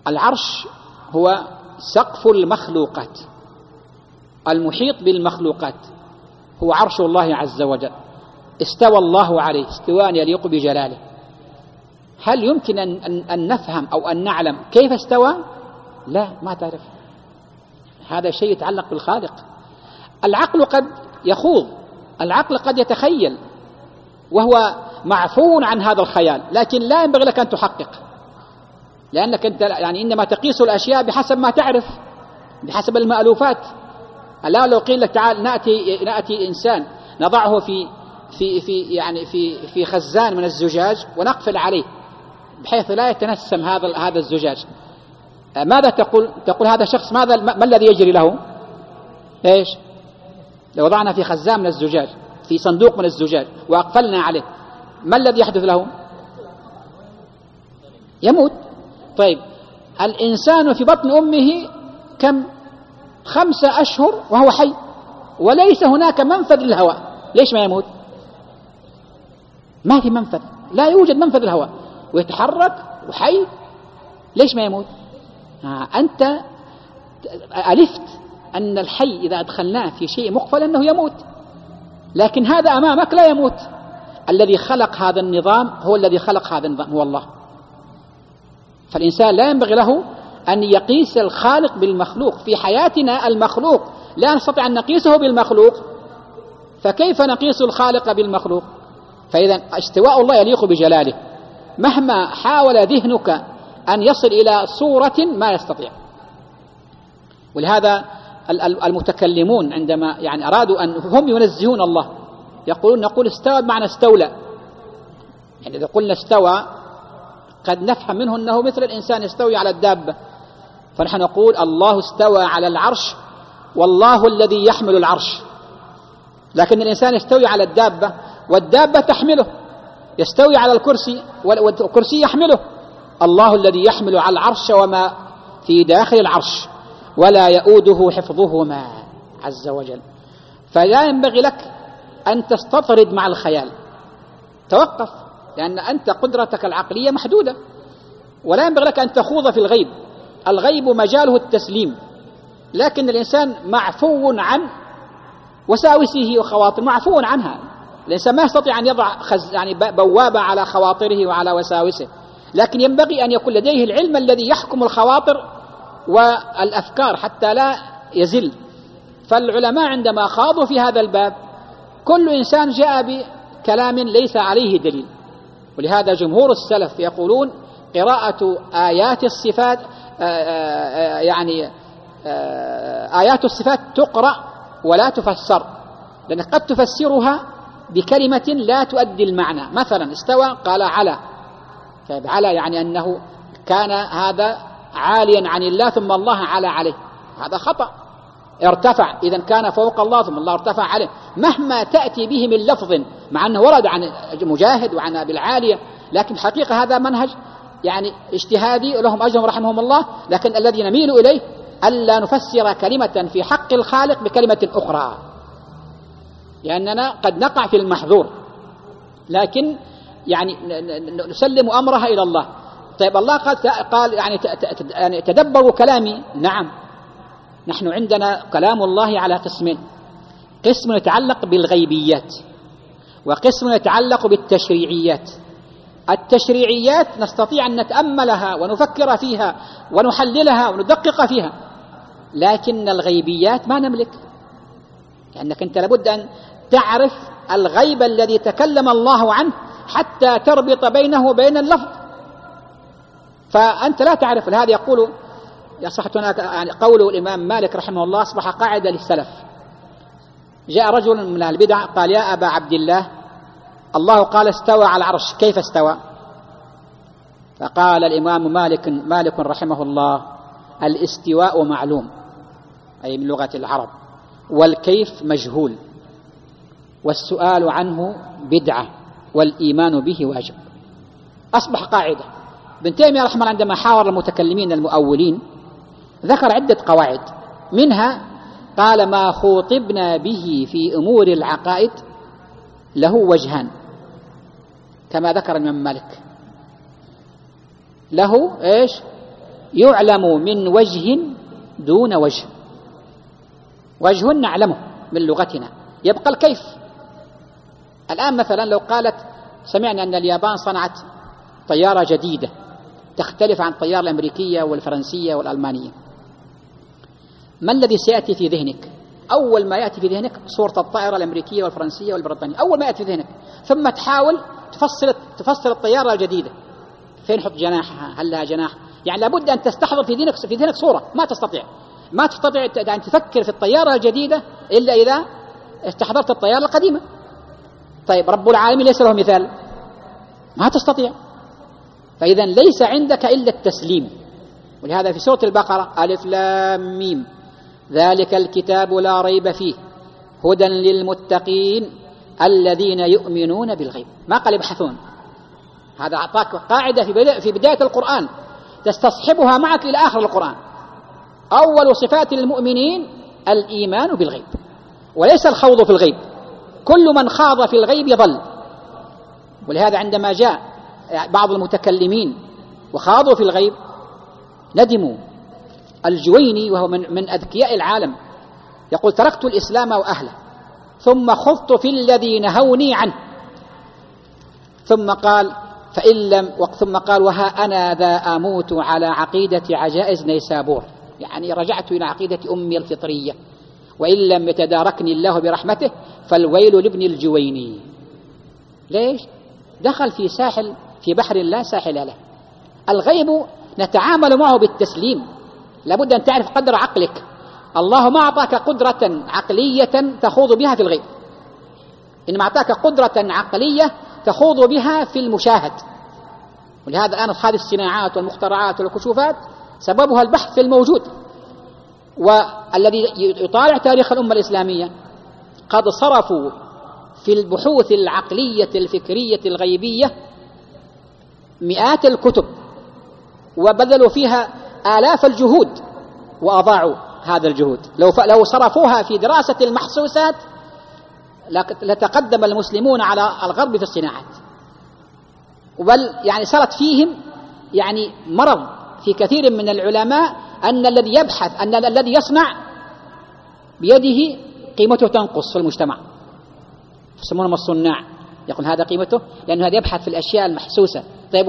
العرش هو سقف المخلوقات، المحيط بالمخلوقات، هو عرش الله عز وجل، استوى الله عليه استواء يليق بجلاله. هل يمكن أن نفهم أو أن نعلم كيف استوى؟ لا، ما تعرف، هذا شيء يتعلق بالخالق. العقل قد يخوض، العقل قد يتخيل، وهو معفو عن هذا الخيال، لكن لا ينبغي لك أن تحقق، لأنك أنت يعني إنما تقيس الأشياء بحسب ما تعرف، بحسب المألوفات. لا لو قيل لك تعال نأتي إنسان نضعه في خزان من الزجاج ونقفل عليه بحيث لا يتنسم هذا الزجاج، ماذا تقول؟ تقول هذا الشخص ما الذي يجري له؟ ايش؟ لو وضعنا في خزان من الزجاج، في صندوق من الزجاج وأقفلنا عليه، ما الذي يحدث له؟ يموت. طيب الإنسان في بطن أمه كم؟ 5 أشهر وهو حي، وليس هناك منفذ للهواء، ليش ما يموت؟ ما في منفذ، لا يوجد منفذ للهواء، ويتحرك وحي، ليش ما يموت؟ أنت ألفت أن الحي إذا أدخلناه في شيء مقفل أنه يموت، لكن هذا أمامك لا يموت. الذي خلق هذا النظام هو الذي خلق هذا النظام، هو الله. فالإنسان لا ينبغي له أن يقيس الخالق بالمخلوق. في حياتنا المخلوق لا نستطيع أن نقيسه بالمخلوق، فكيف نقيس الخالق بالمخلوق؟ فإذا استواء الله يليق بجلاله، مهما حاول ذهنك أن يصل إلى صورة ما يستطيع. ولهذا المتكلمون عندما يعني أرادوا أن هم ينزهون الله نقول استوى بمعنى استولى. يعني إذا قلنا استوى قد نفهم منه أنه مثل الإنسان يستوي على الدابة، فنحن نقول الله استوى على العرش والله الذي يحمل العرش. لكن الإنسان يستوي على الدابة والدابة تحمله، يستوي على الكرسي والكرسي يحمله. الله الذي يحمل على العرش وما في داخل العرش ولا يؤوده حفظهما عز وجل. فلا ينبغي لك أن تستطرد مع الخيال، توقف، لأن أنت قدرتك العقلية محدودة، ولا ينبغي لك أن تخوض في الغيب. الغيب مجاله التسليم، لكن الإنسان معفو عن وساوسه وخواطره، معفو عنها. الإنسان ما يستطيع أن يضع يعني بوابة على خواطره وعلى وساوسه، لكن ينبغي أن يكون لديه العلم الذي يحكم الخواطر والأفكار حتى لا يزل. فالعلماء عندما خاضوا في هذا الباب كل إنسان جاء بكلام ليس عليه دليل. ولهذا جمهور السلف يقولون قراءة آيات الصفات آيات الصفات تقرأ ولا تفسر، لأنك قد تفسرها بكلمة لا تؤدي المعنى. مثلا استوى قال على، طيب على يعني أنه كان هذا عاليا عن الله ثم الله على عليه، هذا خطأ. ارتفع إذا كان فوق الله ثم الله ارتفع عليه. مهما تأتي به من لفظ، مع أنه ورد عن مجاهد وعن أبي العالية، لكن حقيقة هذا منهج يعني اجتهادي لهم أجرهم رحمهم الله. لكن الذي نميل إليه ألا نفسر كلمة في حق الخالق بكلمة أخرى، لأننا قد نقع في المحظور، لكن يعني نسلم أمرها إلى الله. طيب الله قال يعني تدبروا كلامي. نعم، نحن عندنا كلام الله على قسمين: قسم يتعلق بالغيبيات وقسم يتعلق بالتشريعيات. التشريعيات نستطيع أن نتأملها ونفكر فيها ونحللها وندقق فيها، لكن الغيبيات ما نملك، لأنك أنت لابد أن تعرف الغيب الذي تكلم الله عنه حتى تربط بينه وبين اللفظ، فأنت لا تعرف. لهذا يقول يصح هناك يعني قول الإمام مالك رحمه الله أصبح قاعدة للسلف. جاء رجل من البدع قال: يا أبا عبد الله، الله قال استوى على العرش، كيف استوى؟ فقال الإمام مالك رحمه الله: الاستواء معلوم، أي من لغة العرب، والكيف مجهول، والسؤال عنه بدعة، والإيمان به واجب. أصبح قاعدة. ابن تيمية رحمه الله عندما حاور المتكلمين المؤولين ذكر عدة قواعد، منها قال: ما خوطبنا به في أمور العقائد له وجهان، كما ذكر الإمام مالك، له إيش؟ يعلم من وجه دون وجه. وجه نعلمه من لغتنا، يبقى الكيف. الآن مثلا لو قالت سمعنا أن اليابان صنعت طيارة جديدة تختلف عن الطيارة الأمريكية والفرنسية والألمانية، ما الذي سيأتي في ذهنك؟ أول ما يأتي في ذهنك صورة الطائرة الأمريكية والفرنسية والبريطانية، أول ما يأتي في ذهنك، ثم تحاول تفصل الطيارة الجديدة، فين حط جناحها؟ هل لها جناح؟ يعني لابد أن تستحضر في ذهنك صورة. ما تستطيع أن تفكر في الطيارة الجديدة إلا إذا استحضرت الطيارة القديمة. طيب رب العالمين ليس له مثال، ما تستطيع. فإذا ليس عندك إلا التسليم. ولهذا في سورة البقرة ألف لام ميم ذلك الكتاب لا ريب فيه هدى للمتقين الذين يؤمنون بالغيب. ما قال يبحثون. هذا أعطاك قاعدة في بداية القرآن تستصحبها معك إلى آخر القرآن. أول صفات المؤمنين الإيمان بالغيب، وليس الخوض في الغيب. كل من خاض في الغيب يضل. ولهذا عندما جاء بعض المتكلمين وخاضوا في الغيب ندموا. الجويني وهو من أذكياء العالم يقول تركت الإسلام وأهله ثم خضت في الذي نهوني عنه، ثم قال وها أنا ذا أموت على عقيدة عجائز نيسابور، يعني رجعت إلى عقيدة أمي الفطرية، وإن لم يتداركني الله برحمته فالويل لابن الجويني. ليش؟ دخل في بحر لا ساحل له. الغيب نتعامل معه بالتسليم. لابد أن تعرف قدر عقلك. الله ما أعطاك قدرة عقلية تخوض بها في الغيب، إنما أعطاك قدرة عقلية تخوض بها في المشاهد. ولهذا الآن هذه الصناعات والمخترعات والكشوفات سببها البحث في الموجود. والذي يطالع تاريخ الأمة الإسلامية قد صرفوا في البحوث العقلية الفكرية الغيبية مئات الكتب وبذلوا فيها آلاف الجهود وأضاعوا هذا الجهود. لو صرفوها في دراسة المحسوسات لتقدم المسلمون على الغرب في الصناعات. بل يعني صارت فيهم يعني مرض في كثير من العلماء أن الذي يبحث أن الذي يصنع بيده قيمته تنقص في المجتمع، يسمونهم الصناع. يقول هذا قيمته لأنه هذا يبحث في الأشياء المحسوسة. طيب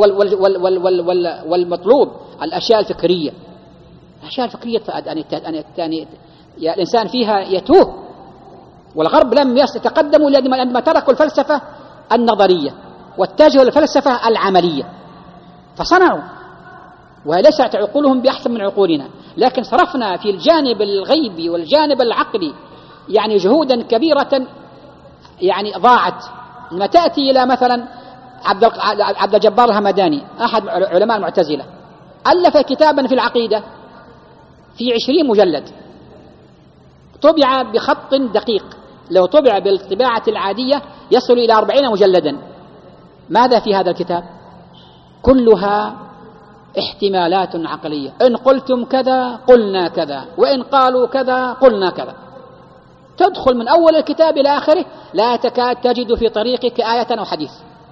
والمطلوب الأشياء الفكرية. الأشياء الفكرية يعني الإنسان فيها يتوه. والغرب لم يتقدموا لما تركوا الفلسفة النظرية واتجهوا للفلسفة العملية فصنعوا، وليست عقولهم بأحسن من عقولنا، لكن صرفنا في الجانب الغيبي والجانب العقلي يعني جهودا كبيرة يعني ضاعت. لما تأتي إلى مثلا عبد الجبار الهمداني أحد علماء المعتزلة ألف كتابا في العقيدة في 20 مجلد، طبع بخط دقيق، لو طبع بالطباعة العادية يصل إلى 40 مجلدا. ماذا في هذا الكتاب؟ كلها احتمالات عقلية. إن قلتم كذا قلنا كذا، وإن قالوا كذا قلنا كذا. تدخل من أول الكتاب إلى آخره لا تكاد تجد في طريقك آية أو حديث،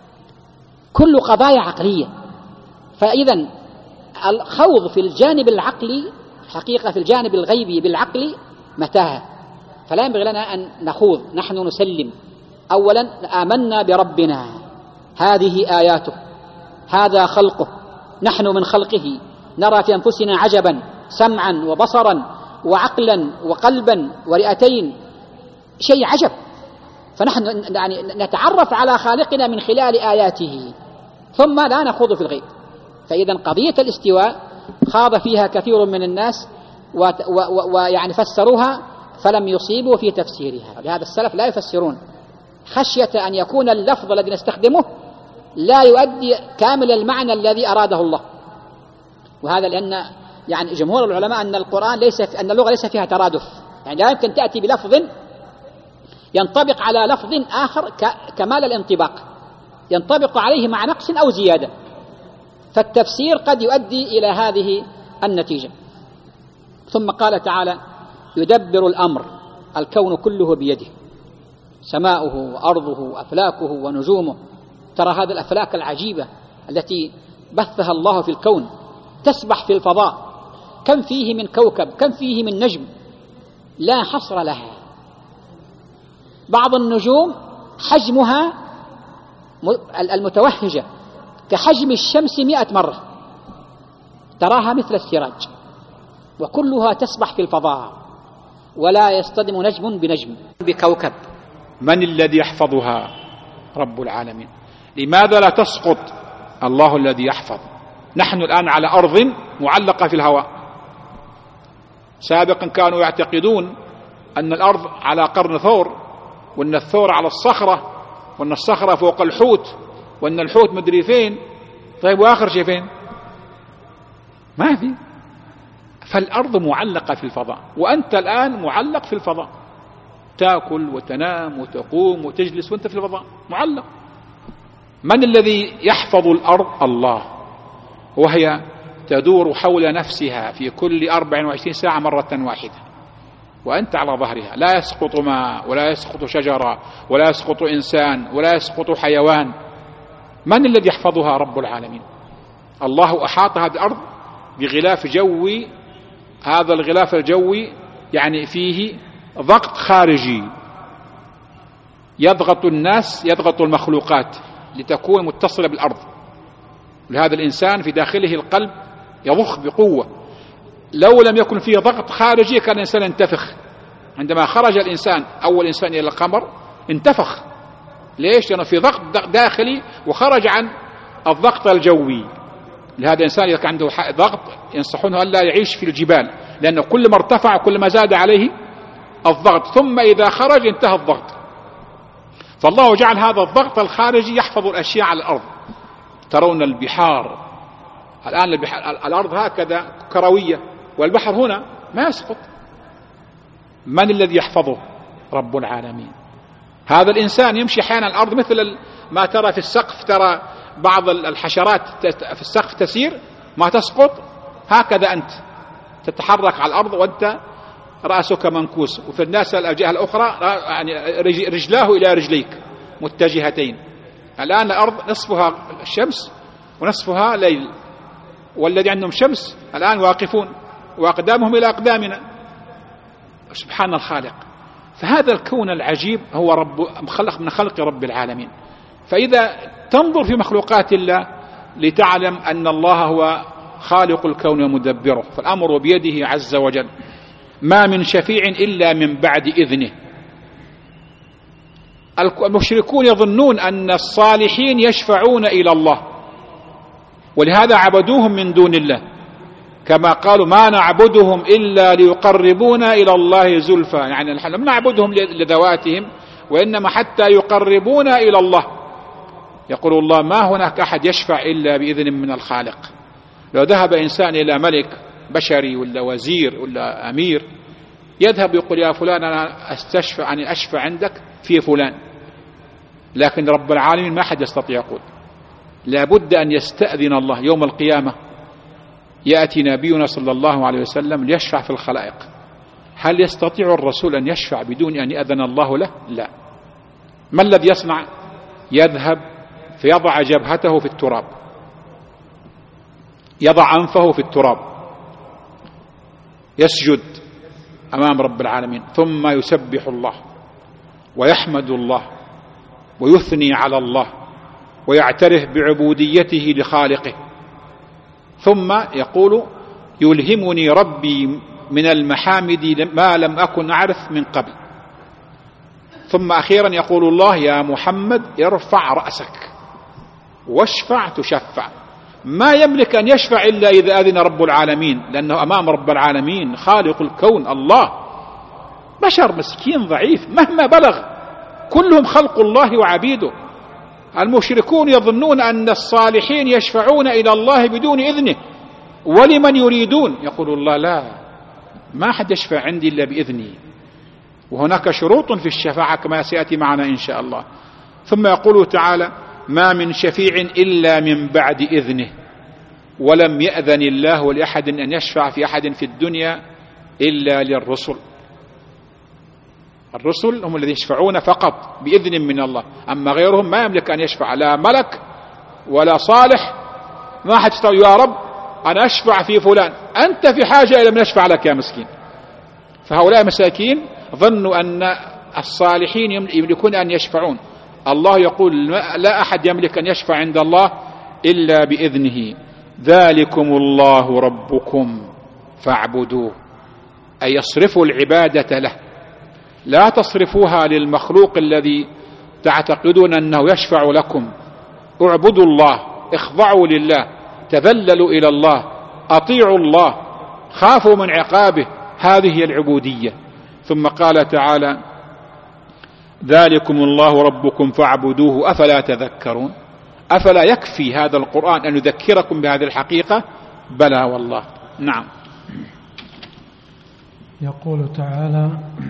كل قضايا عقلية. فإذا الخوض في الجانب العقلي حقيقة في الجانب الغيبي بالعقل متاهة، فلا ينبغي لنا أن نخوض. نحن نسلم. أولا آمنا بربنا، هذه آياته، هذا خلقه، نحن من خلقه، نرى في أنفسنا عجبا سمعا وبصرا وعقلا وقلبا ورئتين، شيء عجب. فنحن يعني نتعرف على خالقنا من خلال آياته، ثم لا نخوض في الغيب. فإذا قضية الاستواء خاض فيها كثير من الناس ويعني فسروها فلم يصيبوا في تفسيرها. لهذا السلف لا يفسرون خشية أن يكون اللفظ الذي نستخدمه لا يؤدي كامل المعنى الذي أراده الله. وهذا لأن يعني جمهور العلماء أن أن اللغة ليس فيها ترادف، يعني لا يمكن تأتي بلفظ ينطبق على لفظ آخر كمال الانطباق، ينطبق عليه مع نقص أو زيادة. فالتفسير قد يؤدي إلى هذه النتيجة. ثم قال تعالى: يدبر الأمر، الكون كله بيده، سماؤه وأرضه وأفلاكه ونجومه. ترى هذه الأفلاك العجيبة التي بثها الله في الكون، تسبح في الفضاء، كم فيه من كوكب، كم فيه من نجم لا حصر لها. بعض النجوم حجمها المتوهجة كحجم الشمس 100 مرة، تراها مثل السراج، وكلها تسبح في الفضاء ولا يصطدم نجم بنجم بكوكب. من الذي يحفظها؟ رب العالمين. لماذا لا تسقط؟ الله الذي يحفظ. نحن الآن على أرض معلقة في الهواء. سابقا كانوا يعتقدون أن الأرض على قرن ثور، وأن الثور على الصخرة، وأن الصخرة فوق الحوت، وأن الحوت مدري فين. طيب وآخر شيء فين؟ ما في. فالأرض معلقة في الفضاء، وأنت الآن معلق في الفضاء، تأكل وتنام وتقوم وتجلس وأنت في الفضاء معلق. من الذي يحفظ الأرض؟ الله، وهي تدور حول نفسها في كل 24 ساعة مرة واحدة، وأنت على ظهرها. لا يسقط ماء، ولا يسقط شجرة، ولا يسقط إنسان، ولا يسقط حيوان. من الذي يحفظها؟ رب العالمين. الله أحاط هذه الأرض بغلاف جوي، هذا الغلاف الجوي يعني فيه ضغط خارجي يضغط الناس، يضغط المخلوقات لتكون متصلة بالأرض. لهذا الإنسان في داخله القلب يضخ بقوة. لو لم يكن فيه ضغط خارجي كان الإنسان ينتفخ. عندما خرج الإنسان أول إنسان إلى القمر انتفخ. ليش؟ لأنه في ضغط داخلي وخرج عن الضغط الجوي. لهذا الإنسان إذا كان عنده ضغط ينصحونه ألا يعيش في الجبال، لأنه كل ما ارتفع كل ما زاد عليه الضغط، ثم إذا خرج انتهى الضغط. فالله جعل هذا الضغط الخارجي يحفظ الأشياء على الأرض. ترون البحار الآن، الأرض هكذا كروية، والبحر هنا ما يسقط. من الذي يحفظه؟ رب العالمين. هذا الإنسان يمشي أحيانا الأرض مثل ما ترى في السقف، ترى بعض الحشرات في السقف تسير ما تسقط، هكذا أنت تتحرك على الأرض وأنت رأسك منكوس، وفي الناس الجهة الأخرى يعني رجلاه إلى رجليك متجهتين. الآن الأرض نصفها الشمس ونصفها ليل، والذي عندهم شمس الآن واقفون وأقدامهم إلى أقدامنا. سبحان الخالق. فهذا الكون العجيب هو خلق من خلق رب العالمين. فإذا تنظر في مخلوقات الله لتعلم أن الله هو خالق الكون ومدبره، فالأمر بيده عز وجل. ما من شفيع إلا من بعد إذنه. المشركون يظنون أن الصالحين يشفعون إلى الله، ولهذا عبدوهم من دون الله، كما قالوا ما نعبدهم إلا ليقربونا إلى الله زلفى. يعني نحن لم نعبدهم لذواتهم، وإنما حتى يقربونا إلى الله. يقول الله ما هناك أحد يشفع إلا بإذن من الخالق. لو ذهب إنسان إلى ملك بشري ولا وزير ولا أمير، يذهب يقول يا فلان أنا أستشفع، أني أشفع عندك في فلان، لكن رب العالمين ما حد يستطيع يقول. لابد أن يستأذن الله. يوم القيامة يأتي نبينا صلى الله عليه وسلم ليشفع في الخلائق. هل يستطيع الرسول أن يشفع بدون أن يأذن الله له؟ لا. ما الذي يصنع؟ يذهب فيضع جبهته في التراب، يضع أنفه في التراب، يسجد أمام رب العالمين، ثم يسبح الله ويحمد الله ويثني على الله ويعترف بعبوديته لخالقه، ثم يقول يلهمني ربي من المحامد ما لم أكن أعرف من قبل. ثم أخيرا يقول الله يا محمد ارفع رأسك واشفع تشفع. ما يملك أن يشفع إلا إذا أذن رب العالمين، لأنه أمام رب العالمين خالق الكون الله. بشر مسكين ضعيف مهما بلغ، كلهم خلق الله وعبيده. المشركون يظنون أن الصالحين يشفعون إلى الله بدون إذنه ولمن يريدون. يقول الله لا، ما حد يشفع عندي إلا بإذني، وهناك شروط في الشفاعة كما سيأتي معنا إن شاء الله. ثم يقول تعالى ما من شفيع إلا من بعد إذنه، ولم يأذن الله لأحد أن يشفع في أحد في الدنيا إلا للرسل. الرسل هم الذين يشفعون فقط بإذن من الله، أما غيرهم ما يملك أن يشفع، لا ملك ولا صالح. ما حد يستطيع يا رب أنا أشفع في فلان، أنت في حاجة إلى من يشفع لك يا مسكين. فهؤلاء مساكين ظنوا أن الصالحين يملكون أن يشفعون. الله يقول لا أحد يملك أن يشفع عند الله إلا بإذنه. ذلكم الله ربكم فاعبدوه، أي يصرفوا العبادة له، لا تصرفوها للمخلوق الذي تعتقدون أنه يشفع لكم. اعبدوا الله، اخضعوا لله، تذللوا إلى الله، أطيعوا الله، خافوا من عقابه، هذه هي العبودية. ثم قال تعالى ذلكم الله ربكم فاعبدوه أفلا تذكرون. أفلا يكفي هذا القرآن أن يذكركم بهذه الحقيقة؟ بلى والله. نعم. يقول تعالى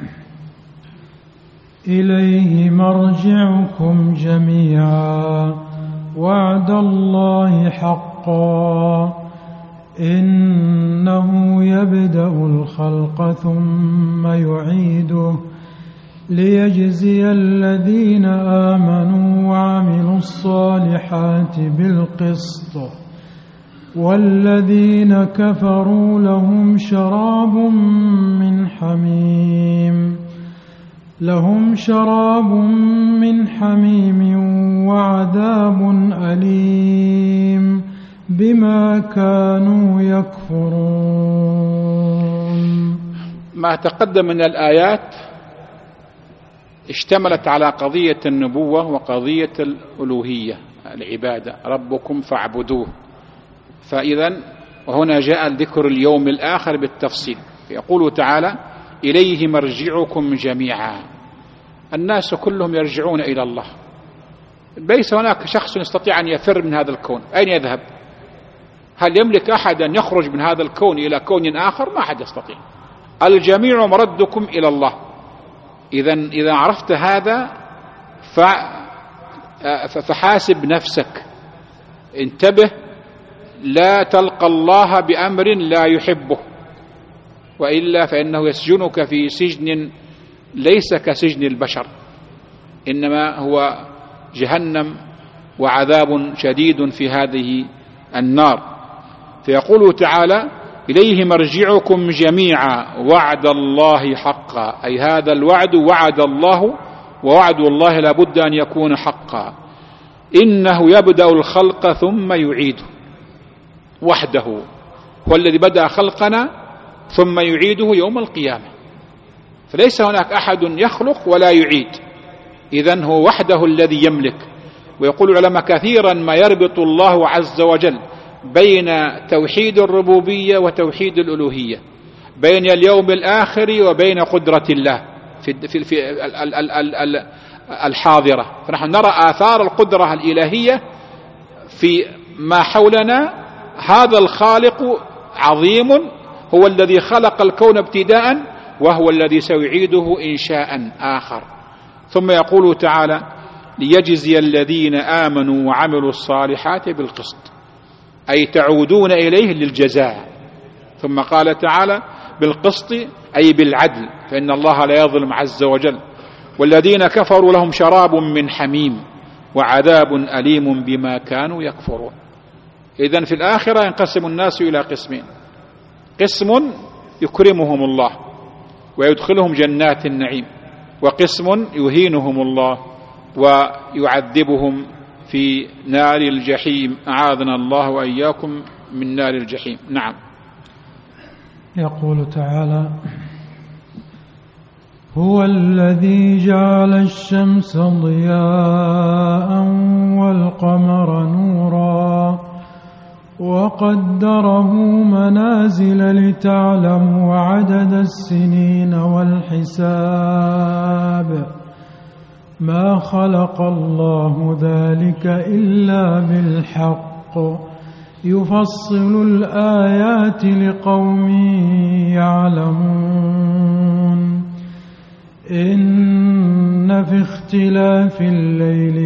إليه مرجعكم جميعا وعد الله حقا إنه يبدأ الخلق ثم يعيده ليجزي الذين آمنوا وعملوا الصالحات بالقسط والذين كفروا لهم شراب من حميم وعذاب أليم بما كانوا يكفرون. ما تقدم من الآيات اشتملت على قضية النبوة وقضية الألوهية، العبادة، ربكم فاعبدوه. فإذا وهنا جاء ذكر اليوم الآخر بالتفصيل. يقول تعالى إليه مرجعكم جميعا. الناس كلهم يرجعون إلى الله، ليس هناك شخص يستطيع أن يفر من هذا الكون. أين يذهب؟ هل يملك أحد أن يخرج من هذا الكون إلى كون آخر؟ ما أحد يستطيع. الجميع مردكم إلى الله. إذا عرفت هذا فحاسب نفسك، انتبه، لا تلقى الله بأمر لا يحبه، وإلا فإنه يسجنك في سجن ليس كسجن البشر، إنما هو جهنم وعذاب شديد في هذه النار. فيقول تعالى إليه مرجعكم جميعا وعد الله حقا، أي هذا الوعد وعد الله، ووعد الله لابد أن يكون حقا. إنه يبدأ الخلق ثم يعيده وحده، هو الذي بدأ خلقنا ثم يعيده يوم القيامة. فليس هناك أحد يخلق ولا يعيد، إذن هو وحده الذي يملك. ويقول العلماء كثيرا ما يربط الله عز وجل بين توحيد الربوبية وتوحيد الألوهية، بين اليوم الآخر وبين قدرة الله في الحاضرة. فنحن نرى آثار القدرة الإلهية في ما حولنا. هذا الخالق عظيم، هو الذي خلق الكون ابتداء، وهو الذي سيعيده إنشاء آخر. ثم يقول تعالى ليجزي الذين آمنوا وعملوا الصالحات بالقسط، أي تعودون إليه للجزاء. ثم قال تعالى بالقسط أي بالعدل، فإن الله لا يظلم عز وجل. والذين كفروا لهم شراب من حميم وعذاب أليم بما كانوا يكفرون. إذن في الآخرة ينقسم الناس إلى قسمين: قسم يكرمهم الله ويدخلهم جنات النعيم، وقسم يهينهم الله ويعذبهم في نار الجحيم، أعاذنا الله وإياكم من نار الجحيم. نعم. يقول تعالى هو الذي جعل الشمس ضياء والقمر نورا وقدره منازل لتعلموا عدد السنين والحساب ما خلق الله ذلك إلا بالحق يفصل الآيات لقوم يعلمون إن في اختلاف الليل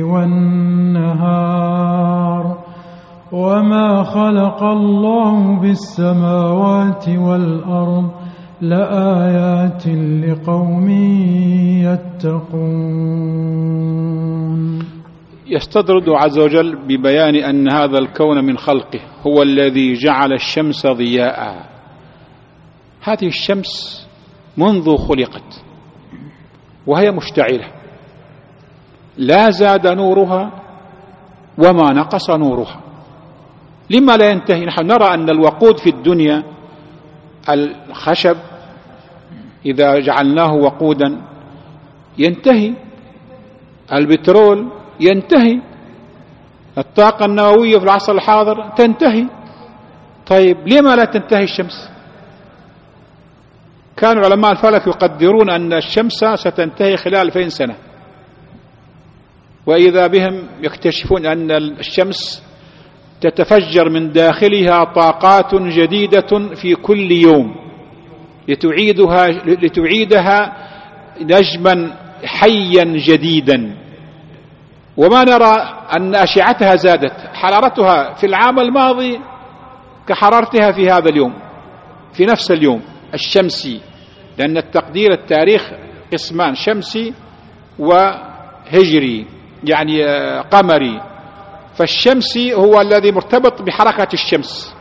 والنهار وما خلق الله بالسماوات والأرض لآيات لقوم يتقون. يستطرد عز وجل ببيان أن هذا الكون من خلقه هو الذي جعل الشمس ضياء. هذه الشمس منذ خلقت وهي مشتعلة، لا زاد نورها وما نقص نورها. لما لا ينتهي؟ نحن نرى أن الوقود في الدنيا، الخشب إذا جعلناه وقودا ينتهي، البترول ينتهي، الطاقة النووية في العصر الحاضر تنتهي. طيب لما لا تنتهي الشمس؟ كان علماء الفلك يقدرون أن الشمس ستنتهي خلال 2000 سنة، وإذا بهم يكتشفون أن الشمس تتفجر من داخلها طاقات جديدة في كل يوم لتعيدها نجما حيا جديدا. وما نرى أن أشعتها زادت، حرارتها في العام الماضي كحرارتها في هذا اليوم، في نفس اليوم الشمسي، لأن التقدير التاريخ قسمان: شمسي وهجري، يعني قمري. فالشمسي هو الذي مرتبط بحركة الشمس،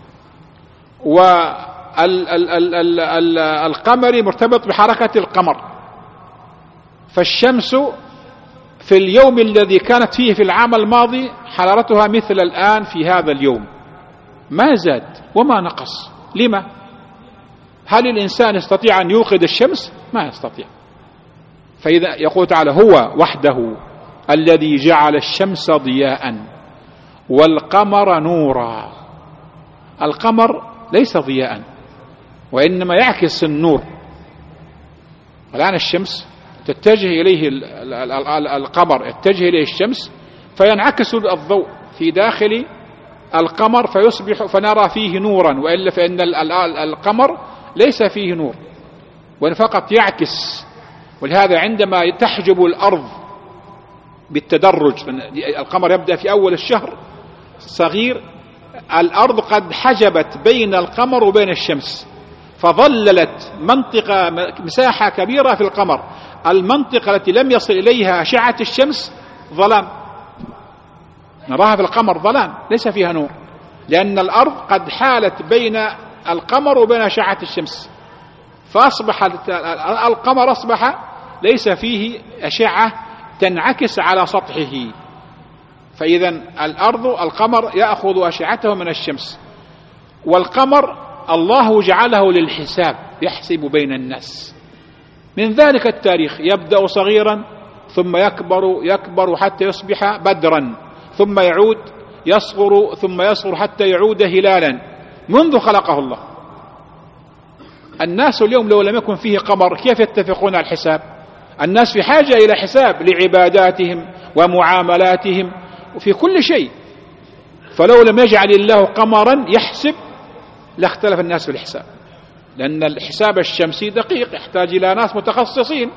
والقمري مرتبط بحركة القمر. فالشمس في اليوم الذي كانت فيه في العام الماضي حرارتها مثل الآن في هذا اليوم، ما زاد وما نقص. لما؟ هل الإنسان يستطيع أن يوقد الشمس؟ ما يستطيع. فإذا يقول تعالى: هو وحده الذي جعل الشمس ضياء والقمر نورا. القمر ليس ضياء وإنما يعكس النور. الآن الشمس تتجه إليه القمر، يتجه إليه الشمس فينعكس الضوء في داخل القمر فيصبح فنرى فيه نورا، وإلا فإن القمر ليس فيه نور وإن فقط يعكس. ولهذا عندما تحجب الأرض بالتدرج، القمر يبدأ في أول الشهر صغير، الأرض قد حجبت بين القمر وبين الشمس، فظللت منطقة مساحة كبيرة في القمر. المنطقة التي لم يصل إليها أشعة الشمس ظلام، نراها في القمر ظلام ليس فيها نور، لأن الأرض قد حالت بين القمر وبين أشعة الشمس، فأصبح القمر أصبح ليس فيه أشعة تنعكس على سطحه. فإذا القمر يأخذ أشعته من الشمس، والقمر الله جعله للحساب، يحسب بين الناس. من ذلك التاريخ يبدأ صغيرا ثم يكبر حتى يصبح بدرا، ثم يعود يصغر ثم يصغر حتى يعود هلالا منذ خلقه الله. الناس اليوم لو لم يكن فيه قمر كيف يتفقون على الحساب؟ الناس في حاجة إلى حساب لعباداتهم ومعاملاتهم وفي كل شيء، فلو لم يجعل الله قمرا يحسب لاختلف الناس في الحساب، لأن الحساب الشمسي دقيق يحتاج إلى ناس متخصصين،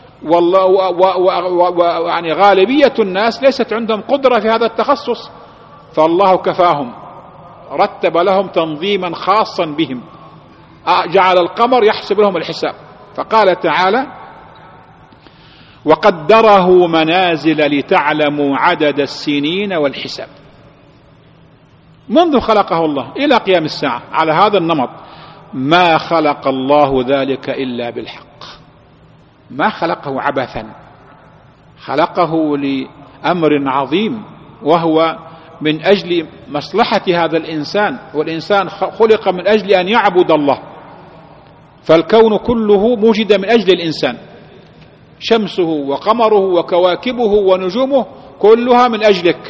يعني غالبية الناس ليست عندهم قدرة في هذا التخصص، فالله كفاهم، رتب لهم تنظيما خاصا بهم، جعل القمر يحسب لهم الحساب. فقال تعالى: وقدره منازل لتعلموا عدد السنين والحساب. منذ خلقه الله إلى قيام الساعة على هذا النمط، ما خلق الله ذلك إلا بالحق، ما خلقه عبثا، خلقه لأمر عظيم، وهو من أجل مصلحة هذا الإنسان، والإنسان خلق من أجل أن يعبد الله، فالكون كله موجد من أجل الإنسان، شمسه وقمره وكواكبه ونجومه كلها من أجلك.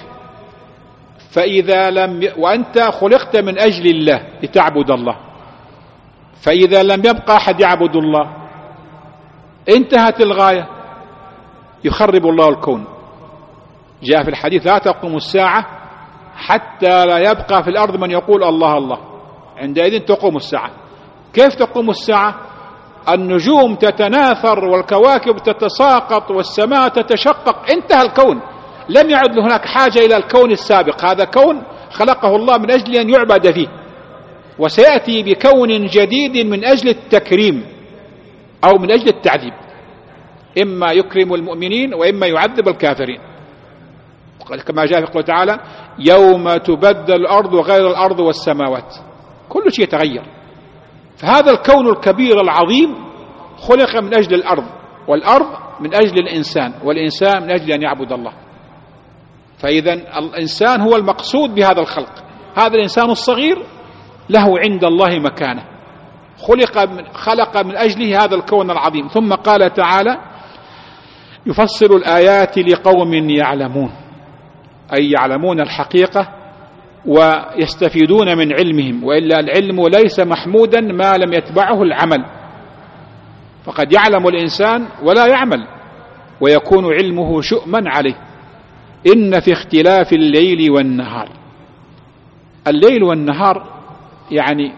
وأنت خلقت من أجل الله لتعبد الله، فإذا لم يبقى أحد يعبد الله انتهت الغاية، يخرب الله الكون. جاء في الحديث: لا تقوم الساعة حتى لا يبقى في الأرض من يقول الله الله، عندئذ تقوم الساعة. كيف تقوم الساعة؟ النجوم تتناثر والكواكب تتساقط والسماء تتشقق، انتهى الكون، لم يعد له هناك حاجة إلى الكون السابق. هذا كون خلقه الله من أجل أن يعبد فيه، وسيأتي بكون جديد من أجل التكريم أو من أجل التعذيب، إما يكرم المؤمنين وإما يعذب الكافرين. كما جاء في قوله تعالى يوم تبدل الأرض غير الأرض والسماوات، كل شيء يتغير. فهذا الكون الكبير العظيم خلق من أجل الأرض، والأرض من أجل الإنسان، والإنسان من أجل أن يعبد الله. فإذا الإنسان هو المقصود بهذا الخلق. هذا الإنسان الصغير له عند الله مكانة، خلق من أجله هذا الكون العظيم. ثم قال تعالى يفسر الآيات لقوم يعلمون، أي يعلمون الحقيقة ويستفيدون من علمهم، وإلا العلم ليس محمودا ما لم يتبعه العمل. فقد يعلم الإنسان ولا يعمل ويكون علمه شؤما عليه. إن في اختلاف الليل والنهار، الليل والنهار يعني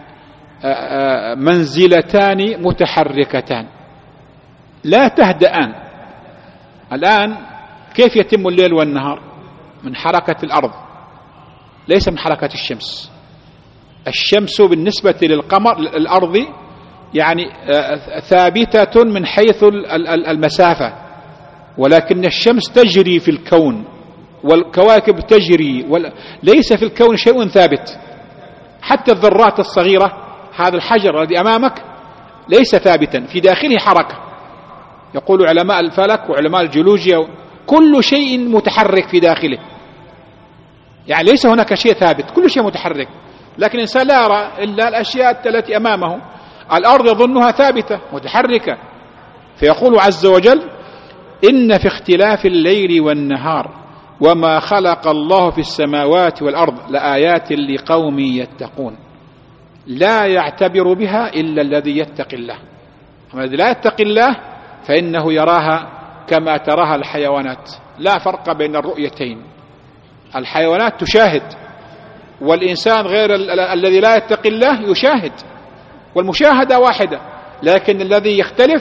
منزلتان متحركتان لا تهدأان. الآن كيف يتم الليل والنهار؟ من حركة الأرض، ليس من حركة الشمس. الشمس بالنسبة للقمر الأرض يعني ثابتة من حيث المسافة، ولكن الشمس تجري في الكون والكواكب تجري، ليس في الكون شيء ثابت. حتى الذرات الصغيرة، هذا الحجر الذي أمامك ليس ثابتا، في داخله حركة. يقول علماء الفلك وعلماء الجيولوجيا كل شيء متحرك في داخله، يعني ليس هناك شيء ثابت، كل شيء متحرك. لكن الإنسان لا يرى إلا الأشياء التي أمامه. الأرض يظنها ثابتة متحركة. فيقول عز وجل إن في اختلاف الليل والنهار وما خلق الله في السماوات والأرض لآيات لقوم يتقون. لا يعتبر بها إلا الذي يتقي الله. الذي لا يتقي الله فإنه يراها كما تراها الحيوانات، لا فرق بين الرؤيتين. الحيوانات تشاهد، والإنسان غير الذي لا يتقي الله يشاهد، والمشاهدة واحدة، لكن الذي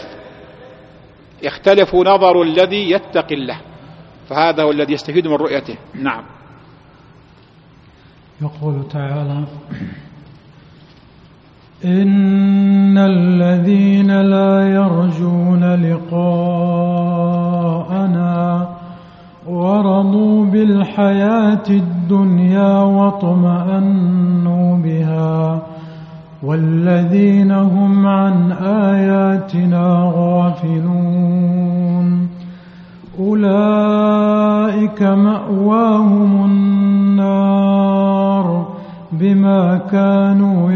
يختلف نظر الذي يتقي الله، فهذا هو الذي يستفيد من رؤيته. نعم. يقول تعالى إن الذين لا يرجون لقاءنا ورضوا بالحياة الدنيا واطمأنوا بها والذين هم عن آياتنا غافلون أولئك مأواهم النار بما كانوا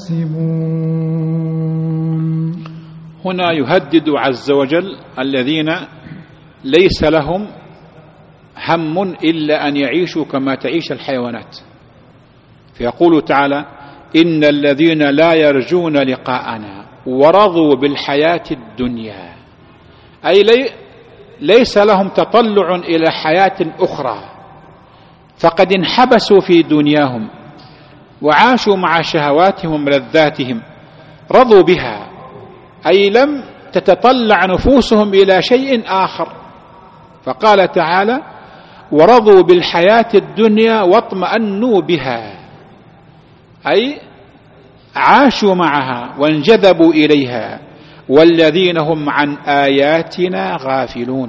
يكسبون. هنا يهدد عز وجل الذين ليس لهم هم إلا أن يعيشوا كما تعيش الحيوانات. فيقول تعالى إن الذين لا يرجون لقاءنا ورضوا بالحياة الدنيا، أي ليس لهم تطلع إلى حياة أخرى، فقد انحبسوا في دنياهم وعاشوا مع شهواتهم وملذاتهم، رضوا بها، أي لم تتطلع نفوسهم إلى شيء آخر. فقال تعالى ورضوا بالحياة الدنيا واطمأنوا بها، أي عاشوا معها وانجذبوا إليها، والذين هم عن آياتنا غافلون.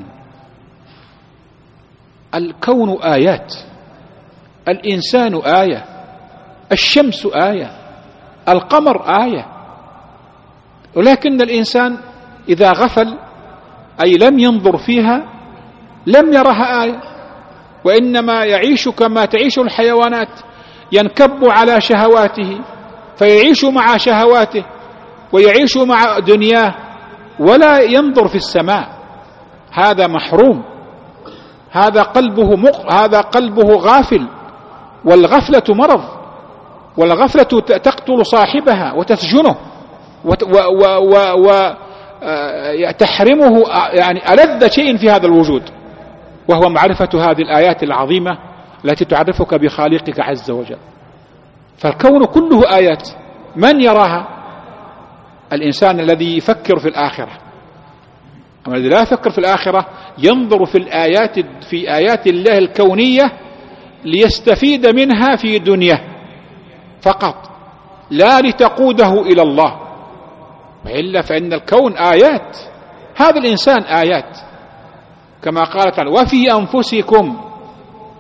الكون آيات، الإنسان آية، الشمس آية، القمر آية، ولكن الإنسان إذا غفل أي لم ينظر فيها لم يرها آية، وإنما يعيش كما تعيش الحيوانات، ينكب على شهواته فيعيش مع شهواته ويعيش مع دنياه ولا ينظر في السماء. هذا محروم، هذا قلبه غافل، والغفلة مرض، والغفلة تقتل صاحبها وتسجنه وتحرمه يعني ألذ شيء في هذا الوجود، وهو معرفة هذه الآيات العظيمة التي تعرفك بخالقك عز وجل. فالكون كله آيات، من يراها؟ الإنسان الذي يفكر في الآخرة. أما الذي لا يفكر في الآخرة ينظر في آيات الله الكونية ليستفيد منها في دنياه فقط، لا لتقوده إلى الله، وإلا فإن الكون آيات، هذا الإنسان آيات، كما قال تعالى وفي أنفسكم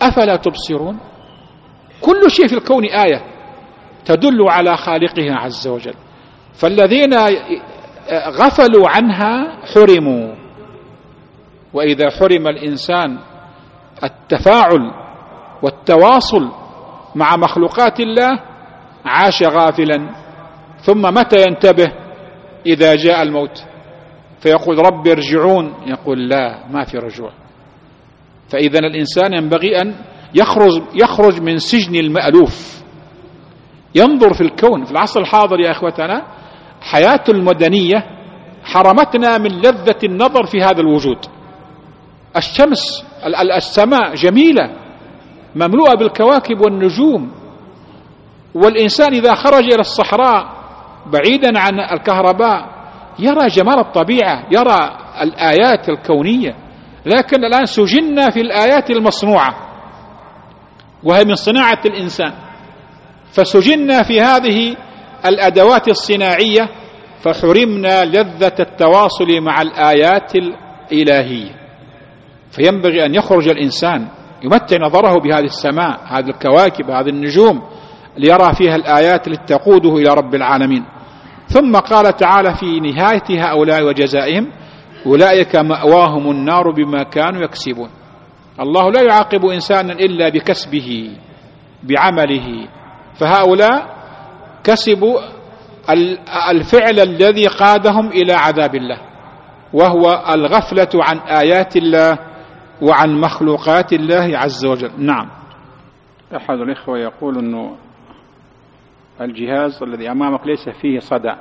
أفلا تبصرون. كل شيء في الكون آية تدل على خالقها عز وجل، فالذين غفلوا عنها حرموا. وإذا حرم الإنسان التفاعل والتواصل مع مخلوقات الله عاش غافلا، ثم متى ينتبه؟ إذا جاء الموت فيقول رب ارجعون، يقول لا، ما في رجوع. فإذا الإنسان ينبغي أن يخرج من سجن المألوف، ينظر في الكون. في العصر الحاضر يا أخوتنا حياة المدنية حرمتنا من لذة النظر في هذا الوجود. الشمس، السماء جميلة مملوءة بالكواكب والنجوم، والإنسان إذا خرج إلى الصحراء بعيدا عن الكهرباء يرى جمال الطبيعة، يرى الآيات الكونية. لكن الآن سجنا في الآيات المصنوعة وهي من صناعة الإنسان، فسجنا في هذه الأدوات الصناعية فحرمنا لذة التواصل مع الآيات الإلهية. فينبغي أن يخرج الإنسان يمتع نظره بهذه السماء، هذه الكواكب، هذه النجوم، ليرى فيها الآيات التي تقوده إلى رب العالمين. ثم قال تعالى في نهاية هؤلاء وجزائهم أولئك مأواهم النار بما كانوا يكسبون. الله لا يعاقب إنسانا إلا بكسبه بعمله، فهؤلاء كسبوا الفعل الذي قادهم إلى عذاب الله، وهو الغفلة عن آيات الله وعن مخلوقات الله عز وجل. نعم. أحد الإخوة يقول أنه الجهاز الذي أمامك ليس فيه صدى،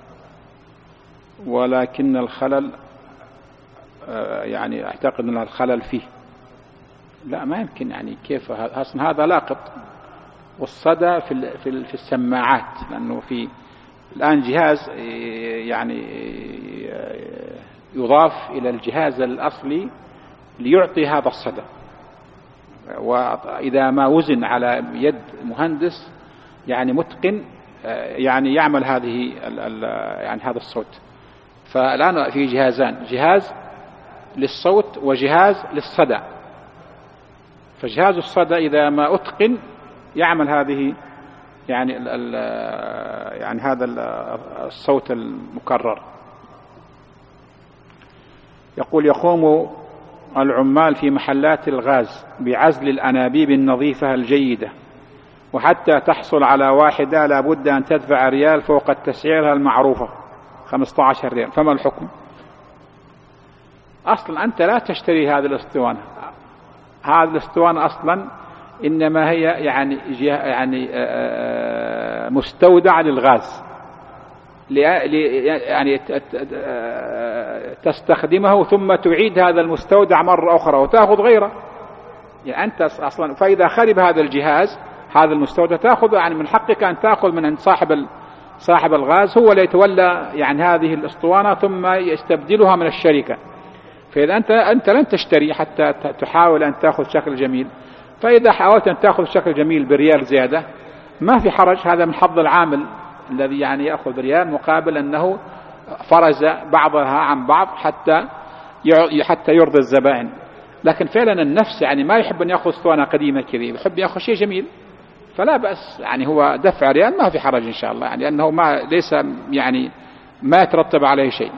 ولكن الخلل يعني أعتقد أن الخلل فيه. لا، ما يمكن، يعني كيف أصلا هذا لاقط. والصدى في السماعات، لأنه في الآن جهاز يعني يضاف إلى الجهاز الأصلي ليعطي هذا الصدى، وإذا ما وزن على يد مهندس يعني متقن يعني يعمل هذه يعني هذا الصوت. فالآن في جهازان، جهاز للصوت وجهاز للصدى. فجهاز الصدى إذا ما أتقن يعمل هذه يعني هذا الصوت المكرر. يقول يقوم العمال في محلات الغاز بعزل الأنابيب النظيفة الجيدة، وحتى تحصل على واحدة لا بد أن تدفع ريال فوق التسعيرها المعروفة 15 ريال، فما الحكم؟ أصلا أنت لا تشتري هذه الأسطوانة. هذه الأسطوانة أصلا إنما هي يعني مستودع للغاز، يعني تستخدمه ثم تعيد هذا المستودع مرة أخرى وتأخذ غيره. يعني أنت أصلا فإذا خرب هذا الجهاز، هذا المستودع، تأخذ يعني من حقك أن تأخذ من عند صاحب الغاز، هو اللي يتولى يعني هذه الأسطوانة ثم يستبدلها من الشركة. فإذا أنت لن تشتري حتى تحاول أن تأخذ شكل جميل. فإذا حاولت أن تأخذ شكل جميل بريال زيادة ما في حرج، هذا من حظ العامل الذي يعني يأخذ ريال مقابل أنه فرز بعضها عن بعض حتى يرضي الزبائن. لكن فعلا النفس يعني ما يحب أن يأخذ اسطوانة قديمة كذا، يحب يأخذ شيء جميل، فلا بأس، يعني هو دفع ريال ما في حرج إن شاء الله، يعني لأنه ليس يعني ما يترتب عليه شيء.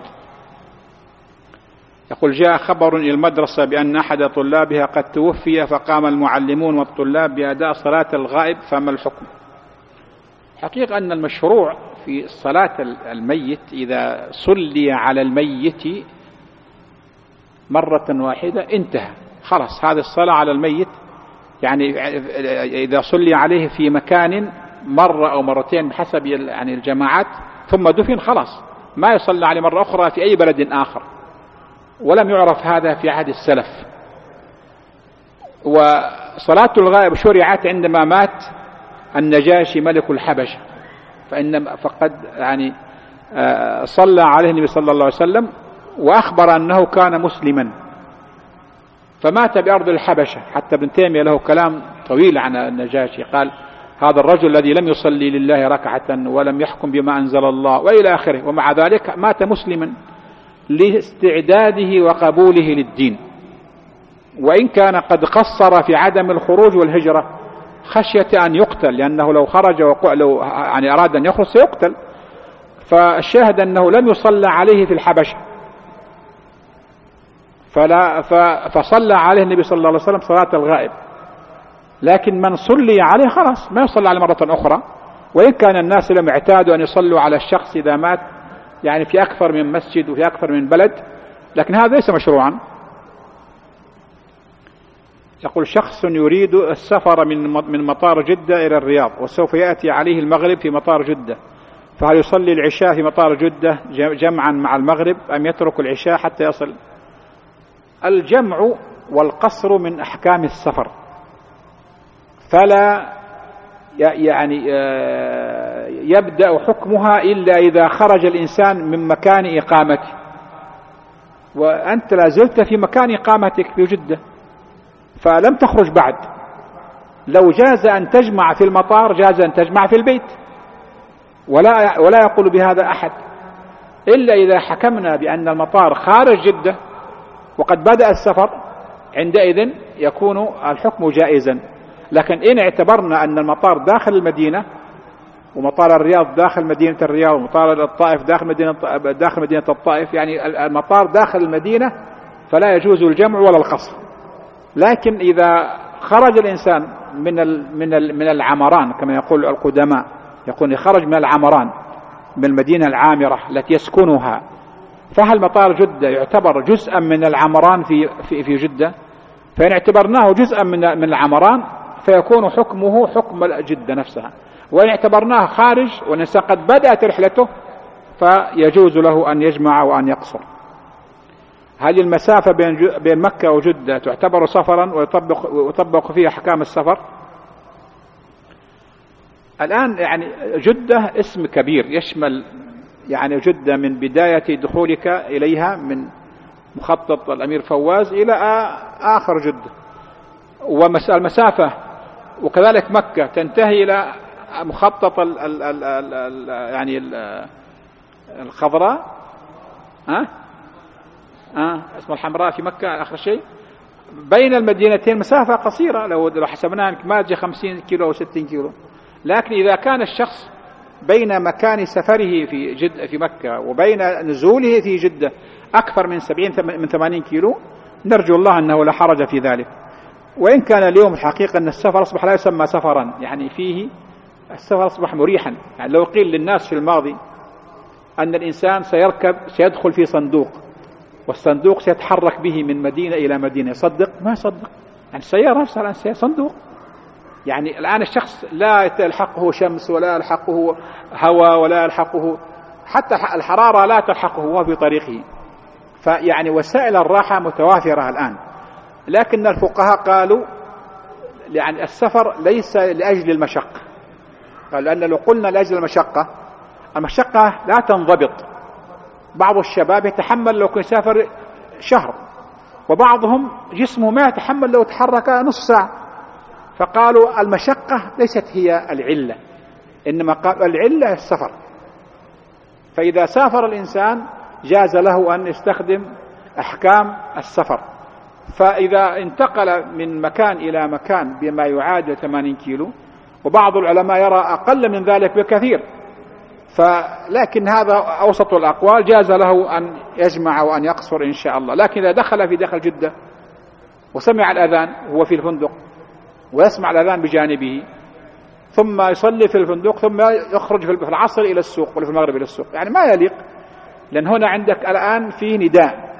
يقول جاء خبر إلى المدرسة بأن أحد طلابها قد توفي، فقام المعلمون والطلاب بأداء صلاة الغائب، فما الحكم؟ حقيقة أن المشروع في صلاة الميت إذا صلي على الميت مرة واحدة انتهى خلاص، هذه الصلاة على الميت يعني إذا صلي عليه في مكان مرة أو مرتين بحسب يعني الجماعات ثم دفن خلاص، ما يصلى عليه مرة أخرى في أي بلد آخر، ولم يعرف هذا في عهد السلف. وصلاة الغائب شرعت عندما مات النجاشي ملك الحبشة، فقد يعني صلى عليه النبي صلى الله عليه وسلم وأخبر أنه كان مسلما، فمات بأرض الحبشة. حتى ابن تيمية له كلام طويل عن النجاشي، قال هذا الرجل الذي لم يصلي لله ركعة ولم يحكم بما أنزل الله وإلى آخره، ومع ذلك مات مسلما لاستعداده وقبوله للدين. وإن كان قد قصر في عدم الخروج والهجرة خشية أن يقتل، لأنه لو خرج لو يعني أراد أن يخرج سيقتل. فالشاهد أنه لم يصلى عليه في الحبشة، فصلى عليه النبي صلى الله عليه وسلم صلاة الغائب. لكن من صلي عليه خلاص ما يصلى عليه مرة أخرى. وإن كان الناس لم يعتادوا أن يصلوا على الشخص إذا مات يعني في أكثر من مسجد وفي أكثر من بلد، لكن هذا ليس مشروعا. يقول شخص يريد السفر من مطار جدة إلى الرياض وسوف يأتي عليه المغرب في مطار جدة، فهل يصلي العشاء في مطار جدة جمعا مع المغرب أم يترك العشاء حتى يصل؟ الجمع والقصر من أحكام السفر، فلا يعني يبدأ حكمها إلا إذا خرج الإنسان من مكان إقامته، وأنت لازلت في مكان إقامتك في جدة فلم تخرج بعد. لو جاز أن تجمع في المطار جاز أن تجمع في البيت، ولا يقول بهذا أحد، إلا إذا حكمنا بأن المطار خارج جدة وقد بدأ السفر، عندئذ يكون الحكم جائزا. لكن إن اعتبرنا أن المطار داخل المدينة، ومطار الرياض داخل مدينة الرياض، ومطار الطائف داخل مدينة الطائف، يعني المطار داخل المدينة، فلا يجوز الجمع ولا القصر. لكن إذا خرج الإنسان من العمران كما يقول القدماء، يقول خرج من العمران من المدينة العامرة التي يسكنها، فهل مطار جدة يعتبر جزءا من العمران في جدة؟ فإن اعتبرناه جزءا من العمران فيكون حكمه حكم جدة نفسها، وإن اعتبرناه خارج والإنسان قد بدأت رحلته فيجوز له أن يجمع وأن يقصر. هل المسافة بين مكة وجدة تعتبر سفرا ويطبق فيها أحكام السفر؟ الآن يعني جدة اسم كبير يشمل يعني جدة من بداية دخولك إليها من مخطط الأمير فواز إلى آخر جدة، والمسافة وكذلك مكة تنتهي إلى مخطط يعني الخضراء اسمه الحمراء في مكة آخر شيء. بين المدينتين مسافة قصيرة، لو حسبناها ما تجي 50 كيلو أو 60 كيلو. لكن إذا كان الشخص بين مكان سفره في مكة وبين نزوله في جدة أكثر من 80 كيلو، نرجو الله أنه لا حرج في ذلك. وإن كان اليوم الحقيقة أن السفر أصبح لا يسمى سفرا، يعني فيه السفر أصبح مريحا. يعني لو قيل للناس في الماضي أن الإنسان سيدخل في صندوق والصندوق سيتحرك به من مدينة إلى مدينة، يصدق؟ ما يصدق. يعني السيارة نفسها الآن صندوق. يعني الآن الشخص لا يلحقه شمس ولا يلحقه هواء ولا يلحقه حتى الحرارة لا تلحقه وهو في طريقه. فيعني وسائل الراحة متوافرة الآن. لكن الفقهاء قالوا يعني السفر ليس لأجل المشقة، قالوا لأن لو قلنا لأجل المشقة لا تنضبط. بعض الشباب يتحمل لو كان يسافر شهر، وبعضهم جسمه ما يتحمل لو تحرك نصف ساعة. فقالوا المشقة ليست هي العلة، إنما قالوا العلة السفر. فإذا سافر الإنسان جاز له أن يستخدم أحكام السفر. فإذا انتقل من مكان إلى مكان بما يعادل 80 كيلو، وبعض العلماء يرى أقل من ذلك بكثير، لكن هذا أوسط الأقوال، جاز له أن يجمع وأن يقصر إن شاء الله. لكن إذا دخل في داخل جدة وسمع الأذان وهو في الفندق ويسمع الأذان بجانبه، ثم يصلي في الفندق ثم يخرج في العصر إلى السوق ولا في المغرب إلى السوق، يعني ما يليق. لأن هنا عندك الآن في نداء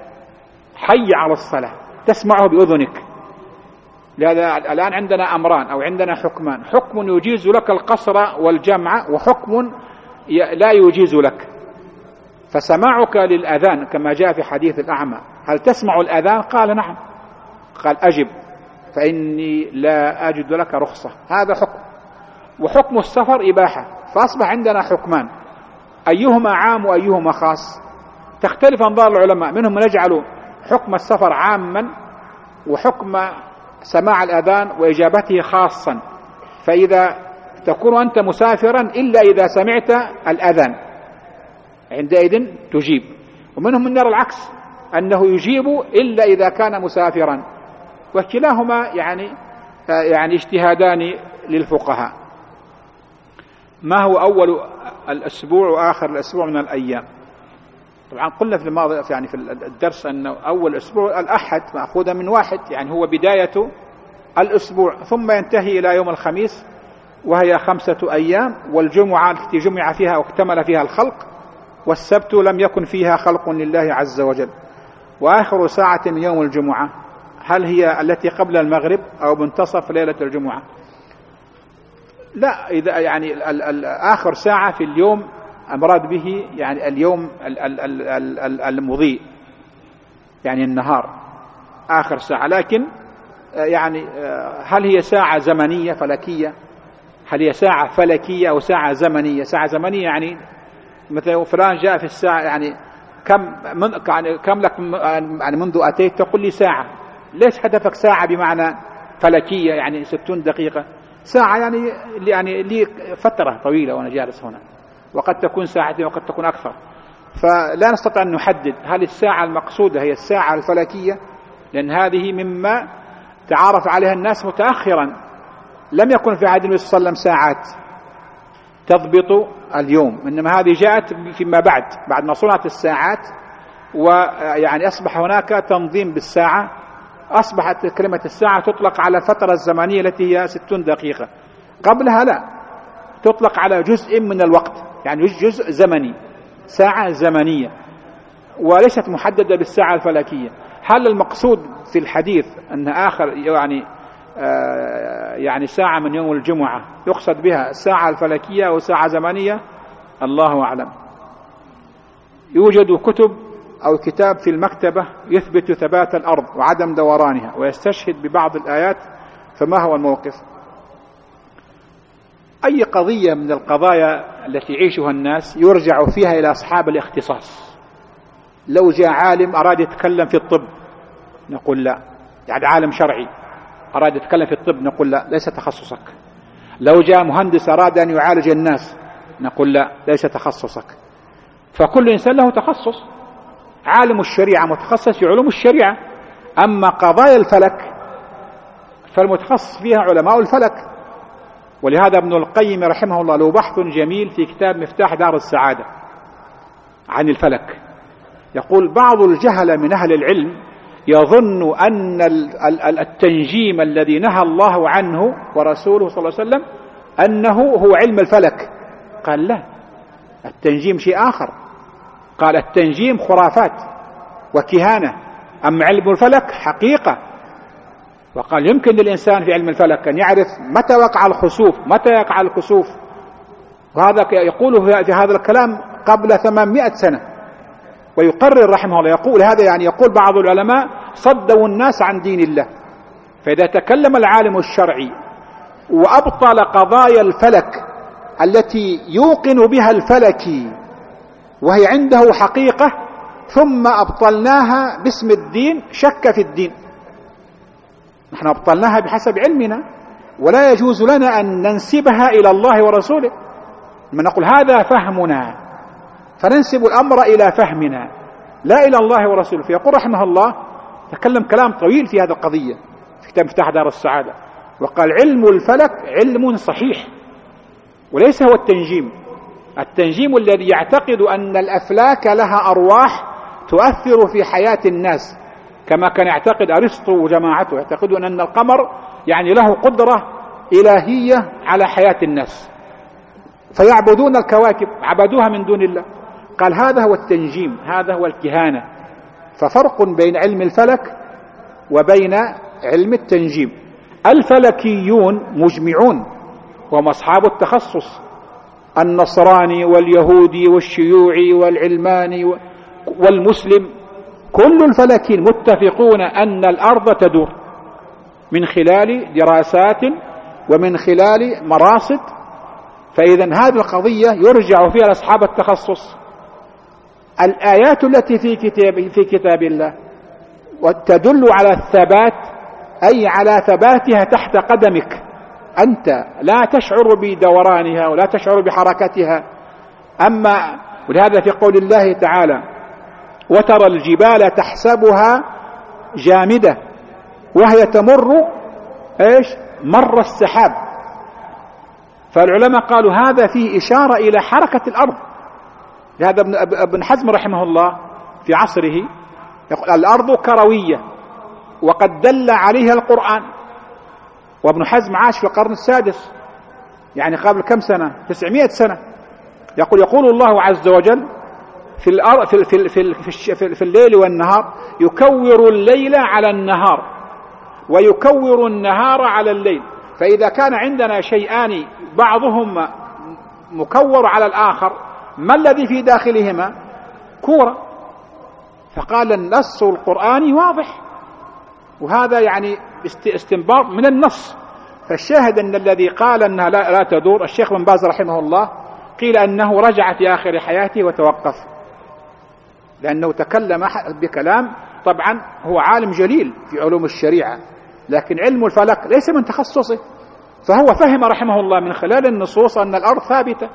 حي على الصلاة تسمعه بأذنك. لهذا الآن عندنا أمران أو عندنا حكمان: حكم يجيز لك القصر والجمع، وحكم لا يجيز لك. فسماعك للأذان كما جاء في حديث الأعمى: هل تسمع الأذان؟ قال نعم. قال أجب فإني لا أجد لك رخصة. هذا حكم. وحكم السفر إباحة. فأصبح عندنا حكمان، أيهما عام وأيهما خاص؟ تختلف أنظار العلماء، منهم من يجعل حكم السفر عاما وحكم سماع الأذان وإجابته خاصا، فإذا تكون أنت مسافرا إلا إذا سمعت الأذان عندئذ تجيب. ومنهم من يرى العكس، أنه يجيب إلا إذا كان مسافرا، وكلاهما يعني اجتهادان للفقهاء. ما هو أول الأسبوع وآخر الأسبوع من الأيام؟ طبعا قلنا في الماضي يعني في الدرس أن أول أسبوع الأحد مأخوذا من واحد، يعني هو بداية الأسبوع، ثم ينتهي إلى يوم الخميس وهي 5 أيام، والجمعة التي جمع فيها واكتمل فيها الخلق، والسبت لم يكن فيها خلق لله عز وجل. وآخر ساعة من يوم الجمعة هل هي التي قبل المغرب أو منتصف ليلة الجمعة؟ لا، إذا يعني آخر ساعة في اليوم أمراد به يعني اليوم المضيء، يعني النهار آخر ساعة. لكن يعني هل هي ساعة زمنية فلكية؟ هل هي ساعة فلكية أو ساعة زمنية؟ ساعة زمنية يعني مثلا فلان جاء في الساعة، يعني كم لك يعني منذ أتيت تقول لي ساعة. ليش هدفك ساعة بمعنى فلكية يعني 60 دقيقة؟ ساعة يعني لي فترة طويلة وأنا جالس هنا، وقد تكون ساعتين وقد تكون أكثر، فلا نستطيع أن نحدد هل الساعة المقصودة هي الساعة الفلكية، لأن هذه مما تعارف عليها الناس متأخرا. لم يكن في عهد النبي صلى الله عليه وسلم ساعات تضبط اليوم، إنما هذه جاءت فيما بعد ما صنعت الساعات، ويعني أصبح هناك تنظيم بالساعة، أصبحت كلمة الساعة تطلق على الفترة الزمنية التي هي 60 دقيقة. قبلها لا، تطلق على جزء من الوقت، يعني جزء زمني، ساعة زمنية، وليست محددة بالساعة الفلكية. هل المقصود في الحديث أن آخر يعني ساعة من يوم الجمعة يقصد بها الساعة الفلكية أو ساعة زمنية؟ الله أعلم. يوجد كتب أو كتاب في المكتبة يثبت ثبات الأرض وعدم دورانها ويستشهد ببعض الآيات، فما هو الموقف؟ أي قضية من القضايا التي يعيشها الناس يرجع فيها إلى أصحاب الاختصاص. لو جاء عالم أراد يتكلم في الطب نقول لا، يعني عالم شرعي أراد يتكلم في الطب نقول لا، ليس تخصصك. لو جاء مهندس أراد أن يعالج الناس نقول لا، ليس تخصصك. فكل إنسان له تخصص. عالم الشريعة متخصص في علوم الشريعة، أما قضايا الفلك فالمتخصص فيها علماء الفلك. ولهذا ابن القيم رحمه الله له بحث جميل في كتاب مفتاح دار السعادة عن الفلك. يقول بعض الجهل من أهل العلم يظن أن التنجيم الذي نهى الله عنه ورسوله صلى الله عليه وسلم أنه هو علم الفلك. قال لا، التنجيم شيء آخر. قال التنجيم خرافات وكهانة، أما علم الفلك حقيقة. وقال يمكن للإنسان في علم الفلك أن يعرف متى وقع الخسوف، متى يقع الكسوف، وهذا يقوله في هذا الكلام قبل 800 سنة. ويقرر رحمه الله يقول هذا، يعني يقول بعض العلماء صدوا الناس عن دين الله. فإذا تكلم العالم الشرعي وأبطل قضايا الفلك التي يوقن بها الفلكي وهي عنده حقيقة، ثم أبطلناها باسم الدين، شك في الدين. نحن أبطلناها بحسب علمنا، ولا يجوز لنا أن ننسبها إلى الله ورسوله. من نقول هذا فهمنا فننسب الأمر إلى فهمنا لا إلى الله ورسوله. فيقول رحمه الله تكلم كلام طويل في هذه القضية في كتاب مفتاح دار السعادة، وقال علم الفلك علم صحيح وليس هو التنجيم. التنجيم الذي يعتقد أن الأفلاك لها أرواح تؤثر في حياة الناس، كما كان يعتقد أرسطو وجماعته، يعتقدون أن القمر يعني له قدرة إلهية على حياة الناس، فيعبدون الكواكب، عبدوها من دون الله. قال هذا هو التنجيم، هذا هو الكهانة. ففرق بين علم الفلك وبين علم التنجيم. الفلكيون مجمعون وهم أصحاب التخصص، النصراني واليهودي والشيوعي والعلماني والمسلم، كل الفلكيين متفقون أن الأرض تدور من خلال دراسات ومن خلال مراصد. فإذا هذه القضية يرجع فيها لأصحاب التخصص. الآيات التي في كتاب الله وتدل على الثبات، أي على ثباتها تحت قدمك، أنت لا تشعر بدورانها ولا تشعر بحركتها. أما ولهذا في قول الله تعالى وترى الجبال تحسبها جامدة وهي تمر إيش؟ مر السحاب. فالعلماء قالوا هذا فيه إشارة إلى حركة الأرض. هذا ابن حزم رحمه الله في عصره يقول الأرض كروية وقد دل عليها القرآن. وابن حزم عاش في القرن السادس، يعني قبل كم سنة؟ 900 سنة. يقول الله عز وجل في الليل والنهار يكور الليل على النهار ويكور النهار على الليل. فإذا كان عندنا شيئان بعضهما مكور على الآخر، ما الذي في داخلهما؟ كورة. فقال النص القرآني واضح، وهذا يعني استنباط من النص. فالشاهد أن الذي قال أنها لا تدور الشيخ بن باز رحمه الله، قيل أنه رجع في آخر حياته وتوقف، لأنه تكلم بكلام. طبعا هو عالم جليل في علوم الشريعة، لكن علم الفلك ليس من تخصصه، فهو فهم رحمه الله من خلال النصوص أن الأرض ثابتة،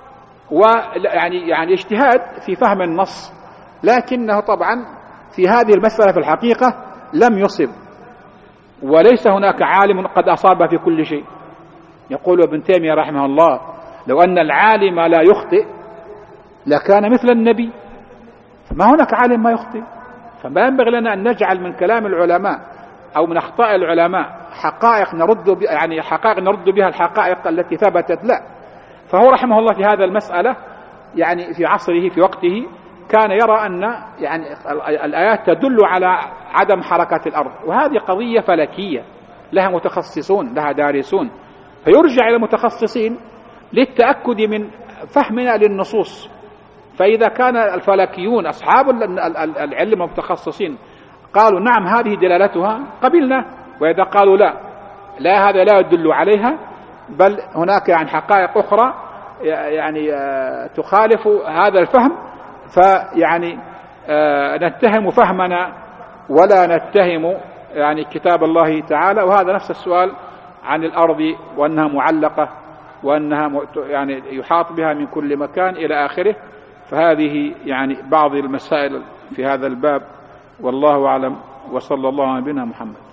ويعني اجتهاد في فهم النص، لكنه طبعا في هذه المسألة في الحقيقة لم يصب، وليس هناك عالم قد أصاب في كل شيء. يقول ابن تيمية رحمه الله لو أن العالم لا يخطئ لكان مثل النبي، فما هناك عالم ما يخطئ. فما ينبغي لنا أن نجعل من كلام العلماء أو من أخطاء العلماء حقائق نرد بها الحقائق التي ثبتت، لا. فهو رحمه الله في هذا المسألة يعني في عصره في وقته كان يرى أن يعني الآيات تدل على عدم حركة الأرض، وهذه قضية فلكية لها متخصصون لها دارسون، فيرجع إلى المتخصصين للتأكد من فهمنا للنصوص. فإذا كان الفلكيون أصحاب العلم المتخصصين قالوا نعم هذه دلالتها قبلنا، وإذا قالوا لا هذا لا يدل عليها، بل هناك يعني حقائق أخرى يعني تخالف هذا الفهم، فيعني نتهم فهمنا ولا نتهم يعني كتاب الله تعالى. وهذا نفس السؤال عن الأرض وأنها معلقة وأنها يعني يحاط بها من كل مكان إلى آخره. فهذه يعني بعض المسائل في هذا الباب، والله أعلم، وصلى الله على نبينا محمد.